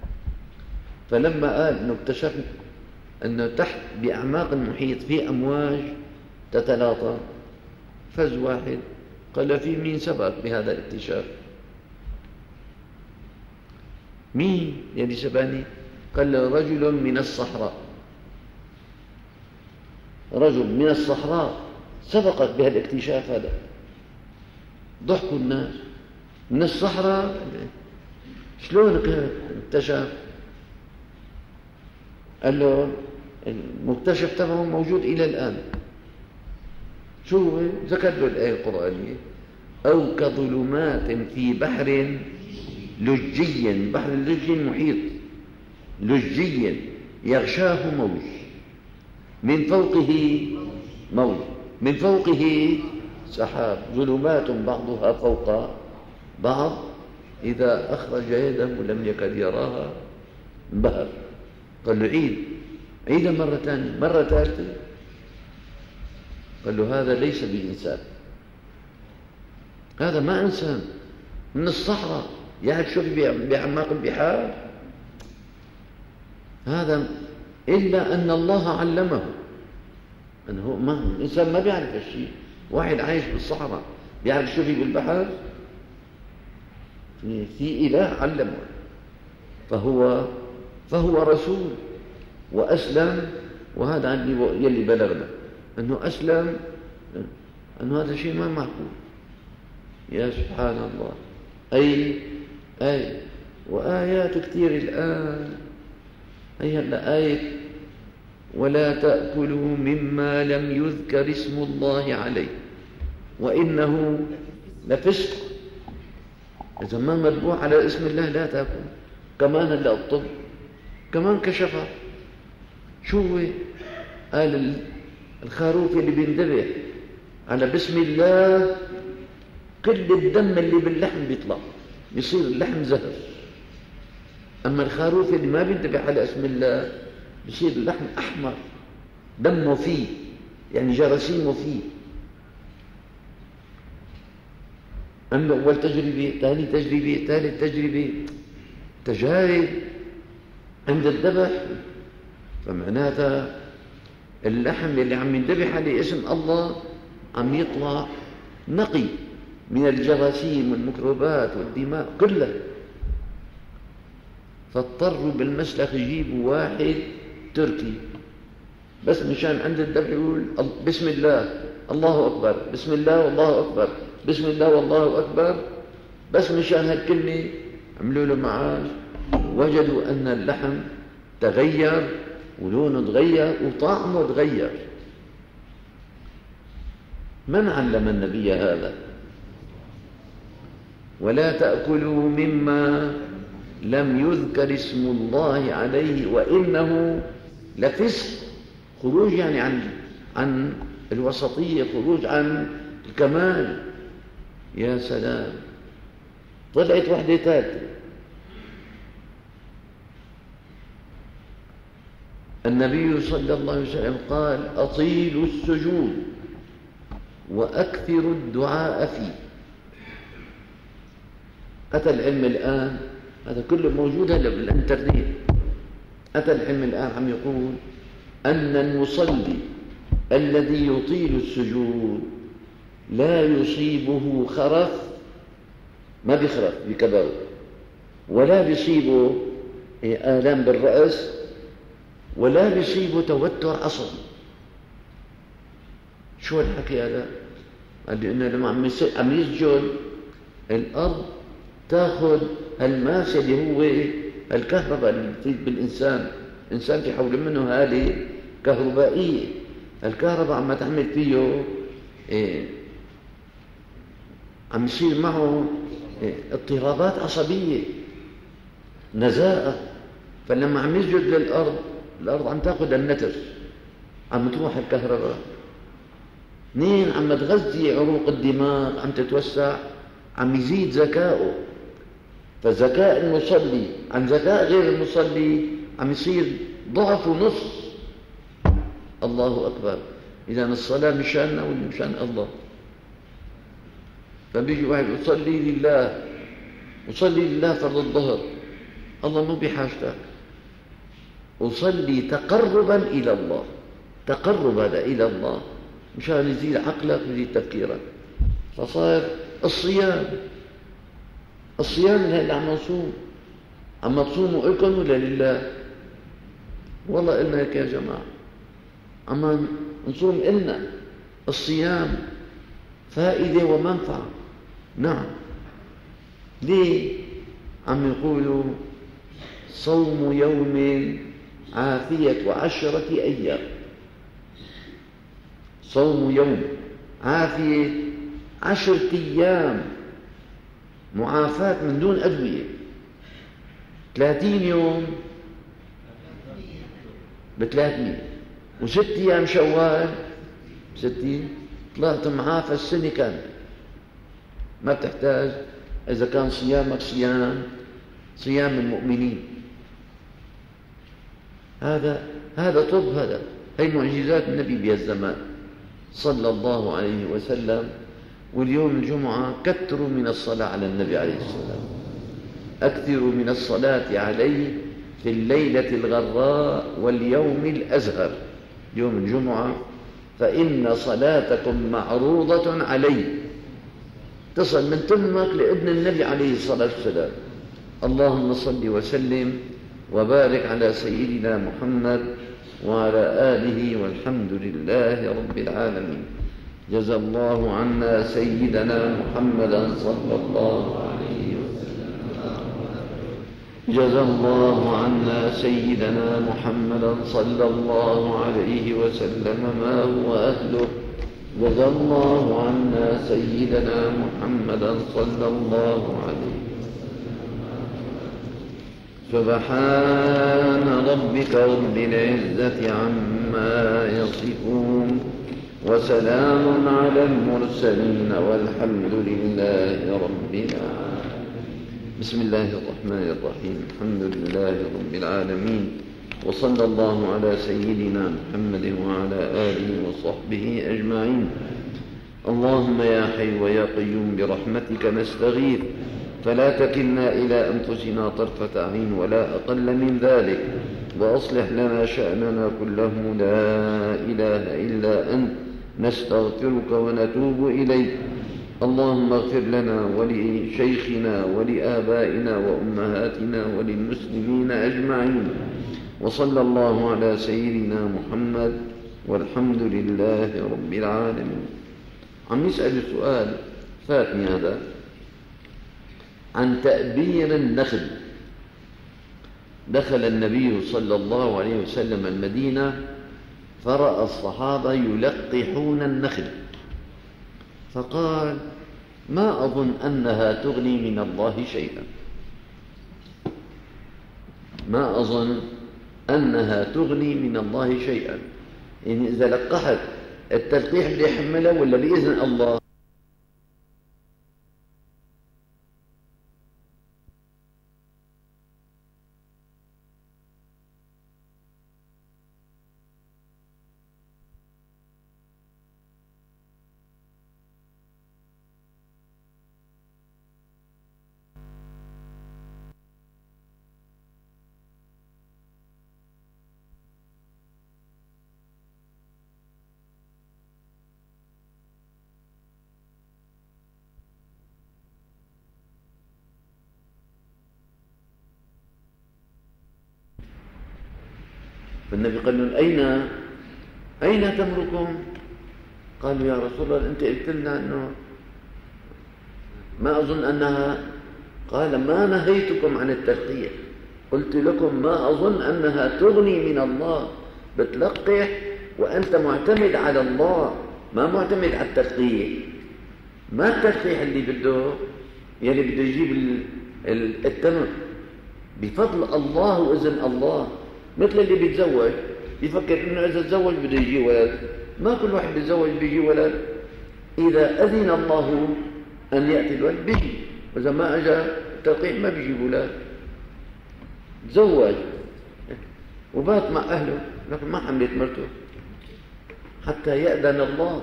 فلما قال انه اكتشف انه تحت باعماق المحيط في امواج تتلاطم، فز واحد قال له: في مين سبق بهذا الاكتشاف؟ مين يلي سباني؟ قال له: رجل من الصحراء، رجل من الصحراء سبقت بهالاكتشاف هذا. ضحكوا الناس من الصحراء، شلون اكتشف؟ قال له: المكتشف تبعه موجود إلى الآن. شو هو؟ ذكر له الآية القرآنية: أو كظلمات في بحر لجي، بحر لجي محيط، لجي يغشاه موج، من فوقه موج، من فوقه سحاب، ظلمات بعضها فوق بعض إذا أخرج يده لم يكد يراها، انبهر. قال له: عيد مرة ثانية، مرة ثالثة. قال له: هذا ليس بإنسان، هذا ما إنسان، من الصحراء يعرف شو بأعماق البحار، هذا إلا أن الله علمه. أنه ما الإنسان ما بيعرف الشيء، واحد عايش بالصحراء بيعرف شو في بالبحر؟ في إله علمه. فهو رسول وأسلم، وهذا يلي بلغنا أنه أسلم، أنه هذا شيء ما معقول. يا سبحان الله. أي وآيات كثير الآن. هلا آية: ولا تأكلوا مما لم يذكر اسم الله عليه وإنه لفسق. إذا ما مذبوح على اسم الله لا تأكل. كمان هلا الطب كمان كشفها. شو هو؟ قال الخروف اللي بينذبح على بسم الله كل الدم اللي باللحم بيطلع، بيصير اللحم زهر. أما الخروف اللي ما بينذبح على اسم الله بيصير اللحم أحمر، دمه فيه، يعني جراثيمه فيه. أما أول تجربة، ثاني تجربة، ثالث تجربة، تجارب عند الذبح. فمعناتها اللحم اللي عم ينذبح عليه اسم الله عم يطلع نقي من الجراثيم والميكروبات والدماء كلها. فاضطروا بالمسلخ يجيبوا واحد تركي بس مشان عند الذبح يقول بسم الله الله أكبر، بسم الله والله أكبر، بسم الله والله أكبر، بس مشان هالكلمة عملوا له معاش. وجدوا أن اللحم تغير ولونه تغير وطعمه تغير. من علم النبي هذا؟ ولا تأكلوا مما لم يذكر اسم الله عليه وإنه لفسق. خروج يعني عن الوسطية، خروج عن الكمال. يا سلام. طلعت وحدة ثالثة: النبي صلى الله عليه وسلم قال: أطيلوا السجود وأكثروا الدعاء فيه. أتى العلم الآن، هذا كله موجود هلا بالإنترنت، أتى العلم الآن عم يقول أن المصلي الذي يطيل السجود لا يصيبه خرف، ما بيخرف بكبره، ولا بيصيبه آلام بالرأس، ولا بيصيبه توتر عصبي. شو الحكي هذا؟ قال لي إنه لما عم يسجد الأرض تأخذ الماسة اللي هو الكهرباء اللي بتفيد بالإنسان. الإنسان في حول منه هذه كهربائية، الكهرباء عم تعمل فيه عم يصير معه اضطرابات عصبية، نزاءة. فلما عم يسجد للأرض، الأرض عم تأخذ النتر، عم تروح الكهرباء. اثنين، عم تغذي عروق الدماغ، عم تتوسع، عم يزيد ذكائه. فذكاء المصلي عن ذكاء غير المصلي عم يصير ضعف ونص. الله أكبر. إذا الصلاة مشاننا ولا مشان الله؟ فبيجي واحد أصلي لله فرض الظهر، الله مو بحاجتك. أصلي تقربا إلى الله، تقرب هذا إلى الله مشان يزيد عقلك ويزيد تفكيرك. فصار الصيام اللي عم نصوم، عم تصوموا إلكم ولا لله؟ والله إلنا هيك يا جماعة، عم نصوم إلنا. الصيام فائدة ومنفعة. نعم، ليه؟ عم يقولوا صوم يوم عافية 10 أيام. صوم يوم عافية 10 أيام، معافاة من دون أدوية. 30 يوم ب300، و6 أيام شوال 60، طلعت معافى السنة كاملة. ما بتحتاج إذا كان صيامك صيام المؤمنين. هذا طب، هي معجزات النبي بهالزمان صلى الله عليه وسلم. واليوم الجمعة كثروا من الصلاة على النبي عليه السلام، أكثروا من الصلاة عليه في الليلة الغراء واليوم الأزهر، يوم الجمعة، فإن صلاتكم معروضة علي. تصل من تمك لابن النبي عليه الصلاة والسلام. اللهم صل وسلم وبارك على سيدنا محمد وعلى آله، والحمد لله رب العالمين. جزى الله عنا سيدنا محمدا صلى الله عليه وسلم. جزى الله عنا سيدنا محمدا صلى الله عليه وسلم ما هو أهله. جزى الله عنا سيدنا محمدا صلى الله عليه وسلم. سبحان ربك رب العزة عما يصفون، وسلام على المرسلين، والحمد لله رب العالمين. بسم الله الرحمن الرحيم. الحمد لله رب العالمين، وصلى الله على سيدنا محمد وعلى آله وصحبه أجمعين. اللهم يا حي ويا قيوم برحمتك نستغيث، فلا تكلنا إلى أنفسنا طرفة عين ولا أقل من ذلك، وأصلح لنا شأننا كله، لا إله إلا أنت، نستغفرك ونتوب إليك. اللهم اغفر لنا ولشيخنا ولآبائنا وأمهاتنا وللمسلمين أجمعين. وصلى الله على سيدنا محمد، والحمد لله رب العالمين. عم يسأل السؤال فاتني هذا عن تأبين النخل. دخل النبي صلى الله عليه وسلم المدينة فرأى الصحابة يلقحون النخل، فقال: ما أظن أنها تغني من الله شيئا، ما أظن أنها تغني من الله شيئا. يعني إذا لقحت التلقيح اللي يحمله ولا بإذن الله؟ فالنبي قال لهم: أين تمركم؟ قالوا: يا رسول الله أنت قلت لنا أنه ما أظن أنها. قال: ما نهيتكم عن التلقيح، قلت لكم ما أظن أنها تغني من الله. بتلقح وأنت معتمد على الله، ما معتمد على التلقيح. ما التلقيح اللي بده يجيب التمر، بفضل الله وإذن الله. مثل اللي بيتزوج بيفكر انه اذا تزوج بده يجي ولد. ما كل واحد بيتزوج بيجي ولد، اذا اذن الله ان ياتي الولد بيجي، واذا ما اجى التلقيح ما بيجي ولد. تزوج وبات مع اهله لكن ما حملت مرته، حتى يأذن الله.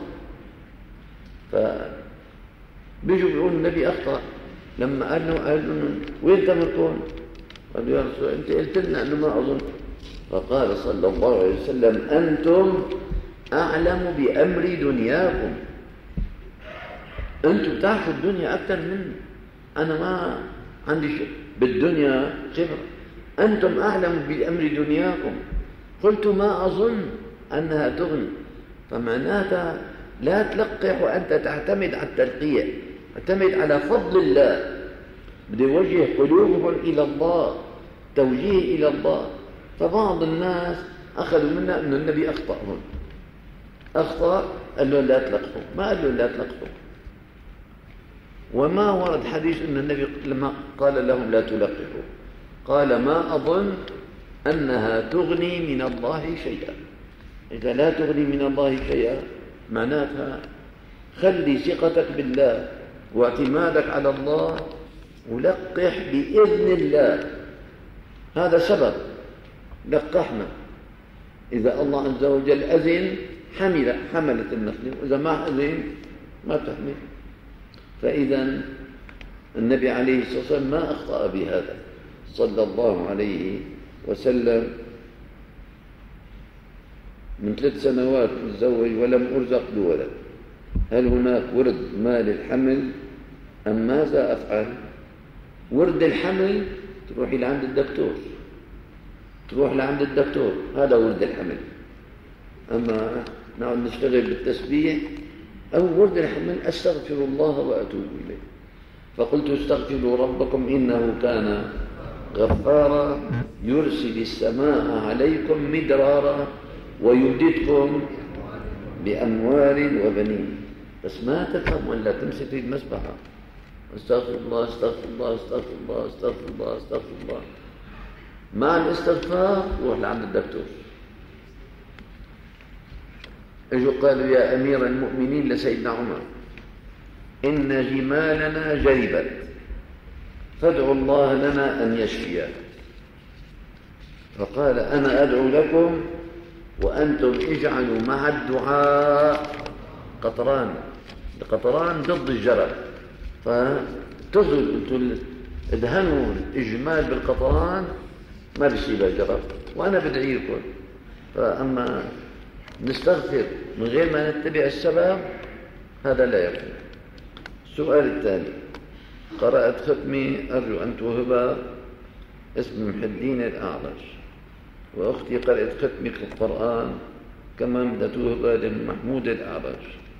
فبيجوا بيقولوا النبي أخطأ لما قال له وين تمركون؟ قال له يا رسول أنت قلت لنا أنه ما أظن. فقال صلى الله عليه وسلم أنتم أعلم بأمر دنياكم، أنتم تعرفوا الدنيا أكثر مني، أنا ما عندي شيء بالدنيا خبرة، أنتم أعلم بأمر دنياكم. قلت ما أظن أنها تغني. فمعناتها لا تلقح وأنت تعتمد على التلقيح، اعتمد على فضل الله. بده يوجه قلوبهم إلى الله، توجيه إلى الله. فبعض الناس أخذوا منا أن النبي أخطأ هون، أخطأ قال له لا تلقحوا، ما قال له لا تلقحوا. وما ورد حديث أن النبي لما قال لهم لا تلقحوا قال ما أظن أنها تغني من الله شيئا. إذا لا تغني من الله شيئا معناتها خلي ثقتك بالله واعتمادك على الله ولقح بإذن الله. هذا سبب لقحنا. إذا الله عز وجل أذن حملت النخلة، وإذا ما أذن ما تحمل. فإذا النبي عليه الصلاة والسلام ما أخطأ بهذا صلى الله عليه وسلم. من 3 سنوات متزوج ولم أرزق بولد، هل هناك ورد مال الحمل أم ماذا أفعل؟ ورد الحمل تروحي لعند الدكتور، تروح لعند الدكتور، هذا ورد الحمل. أما نقعد نشتغل بالتسبيح أو ورد الحمل أستغفر الله وأتوب إليه. فقلت استغفروا ربكم إنه كان غفارا يرسل السماء عليكم مدرارا ويمددكم بأموال وبنين. بس ما تفهم ولا تمسك في المسبحة استغفر الله استغفر الله استغفر الله استغفر الله استغفر الله. مع الاستغفار روح لعند الدكتور. اجوا قالوا يا أمير المؤمنين لسيدنا عمر إن جمالنا جربت فادعوا الله لنا أن يشفيها. فقال أنا أدعو لكم وأنتم اجعلوا مع الدعاء قطران. القطران ضد الجرب، ادهنوا الإجمال بالقطران ما بيصيب الجرب. وأنا بدعي لكم. فأما نستغفر من غير ما نتبع السبب هذا لا يكون. السؤال الثاني: قرأت ختمي أرجو أن توهبها اسم محي الدين الأعرج، وأختي قرأت ختمي القرآن كمان بدها توهبها لمحمود الأعرج.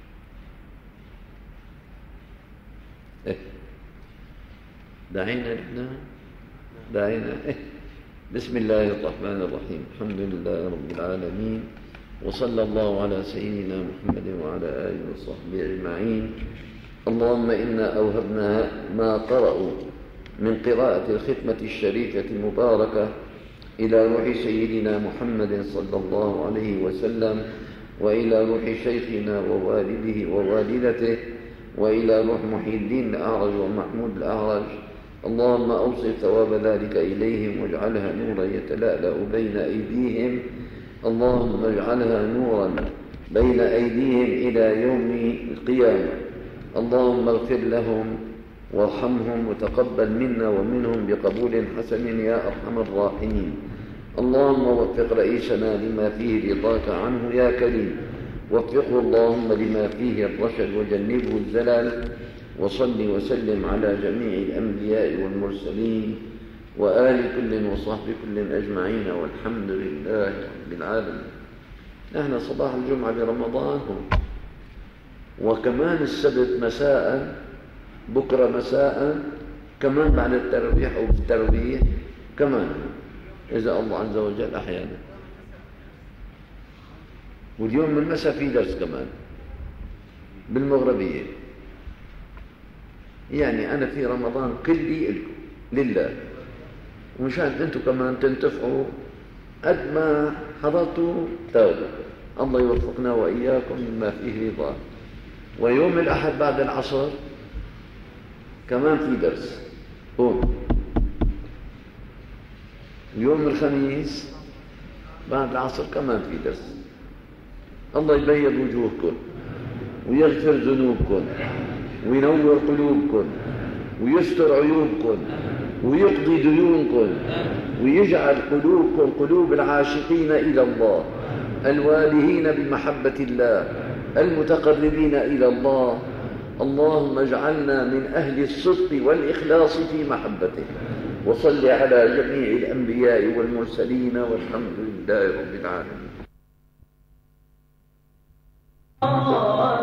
دعينا نحن دعينا. بسم الله الرحمن الرحيم. الحمد لله رب العالمين، وصلى الله على سيدنا محمد وعلى آله وصحبه أجمعين. اللهم إنا أوهبنا ما قرأوا من قراءة الختمة الشريفة المباركة إلى روح سيدنا محمد صلى الله عليه وسلم، وإلى روح شيخنا ووالده ووالدته، وإلى روح محي الدين الأعرج ومحمود الأعرج. اللهم أوصل ثواب ذلك إليهم واجعلها نورا يتلألأ بين أيديهم. اللهم اجعلها نورا بين أيديهم إلى يوم القيامة. اللهم اغفر لهم وارحمهم وتقبل منا ومنهم بقبول حسن يا أرحم الراحمين. اللهم وفق رئيسنا لما فيه رضاك عنه يا كريم، وفقه اللهم لما فيه الرشد وجنبه الزلل. وصل وسلم على جميع الأنبياء والمرسلين وآل كل وصحب كل أجمعين، والحمد لله رب العالمين. نحن صباح الجمعة برمضان هم، وكمان السبت مساء، بكرة مساء كمان بعد التراويح أو بالتراويح كمان إذا الله عز وجل أحيانا. واليوم من المساء في درس كمان بالمغربية. يعني أنا في رمضان كلي لكم لله، ومشان أنتم كمان تنتفعوا قد ما حضرتوا تاخذوا. الله يوفقنا وإياكم مما فيه رضاه. ويوم الأحد بعد العصر كمان في درس هون. يوم الخميس بعد العصر كمان في درس. الله يبيض وجوهكم ويغفر ذنوبكم وينور قلوبكم ويستر عيوبكم ويقضي ديونكم ويجعل قلوبكم قلوب العاشقين إلى الله الوالهين بمحبة الله المتقربين إلى الله. اللهم اجعلنا من أهل الصدق والإخلاص في محبته. وصل على جميع الأنبياء والمرسلين والحمد لله رب العالمين.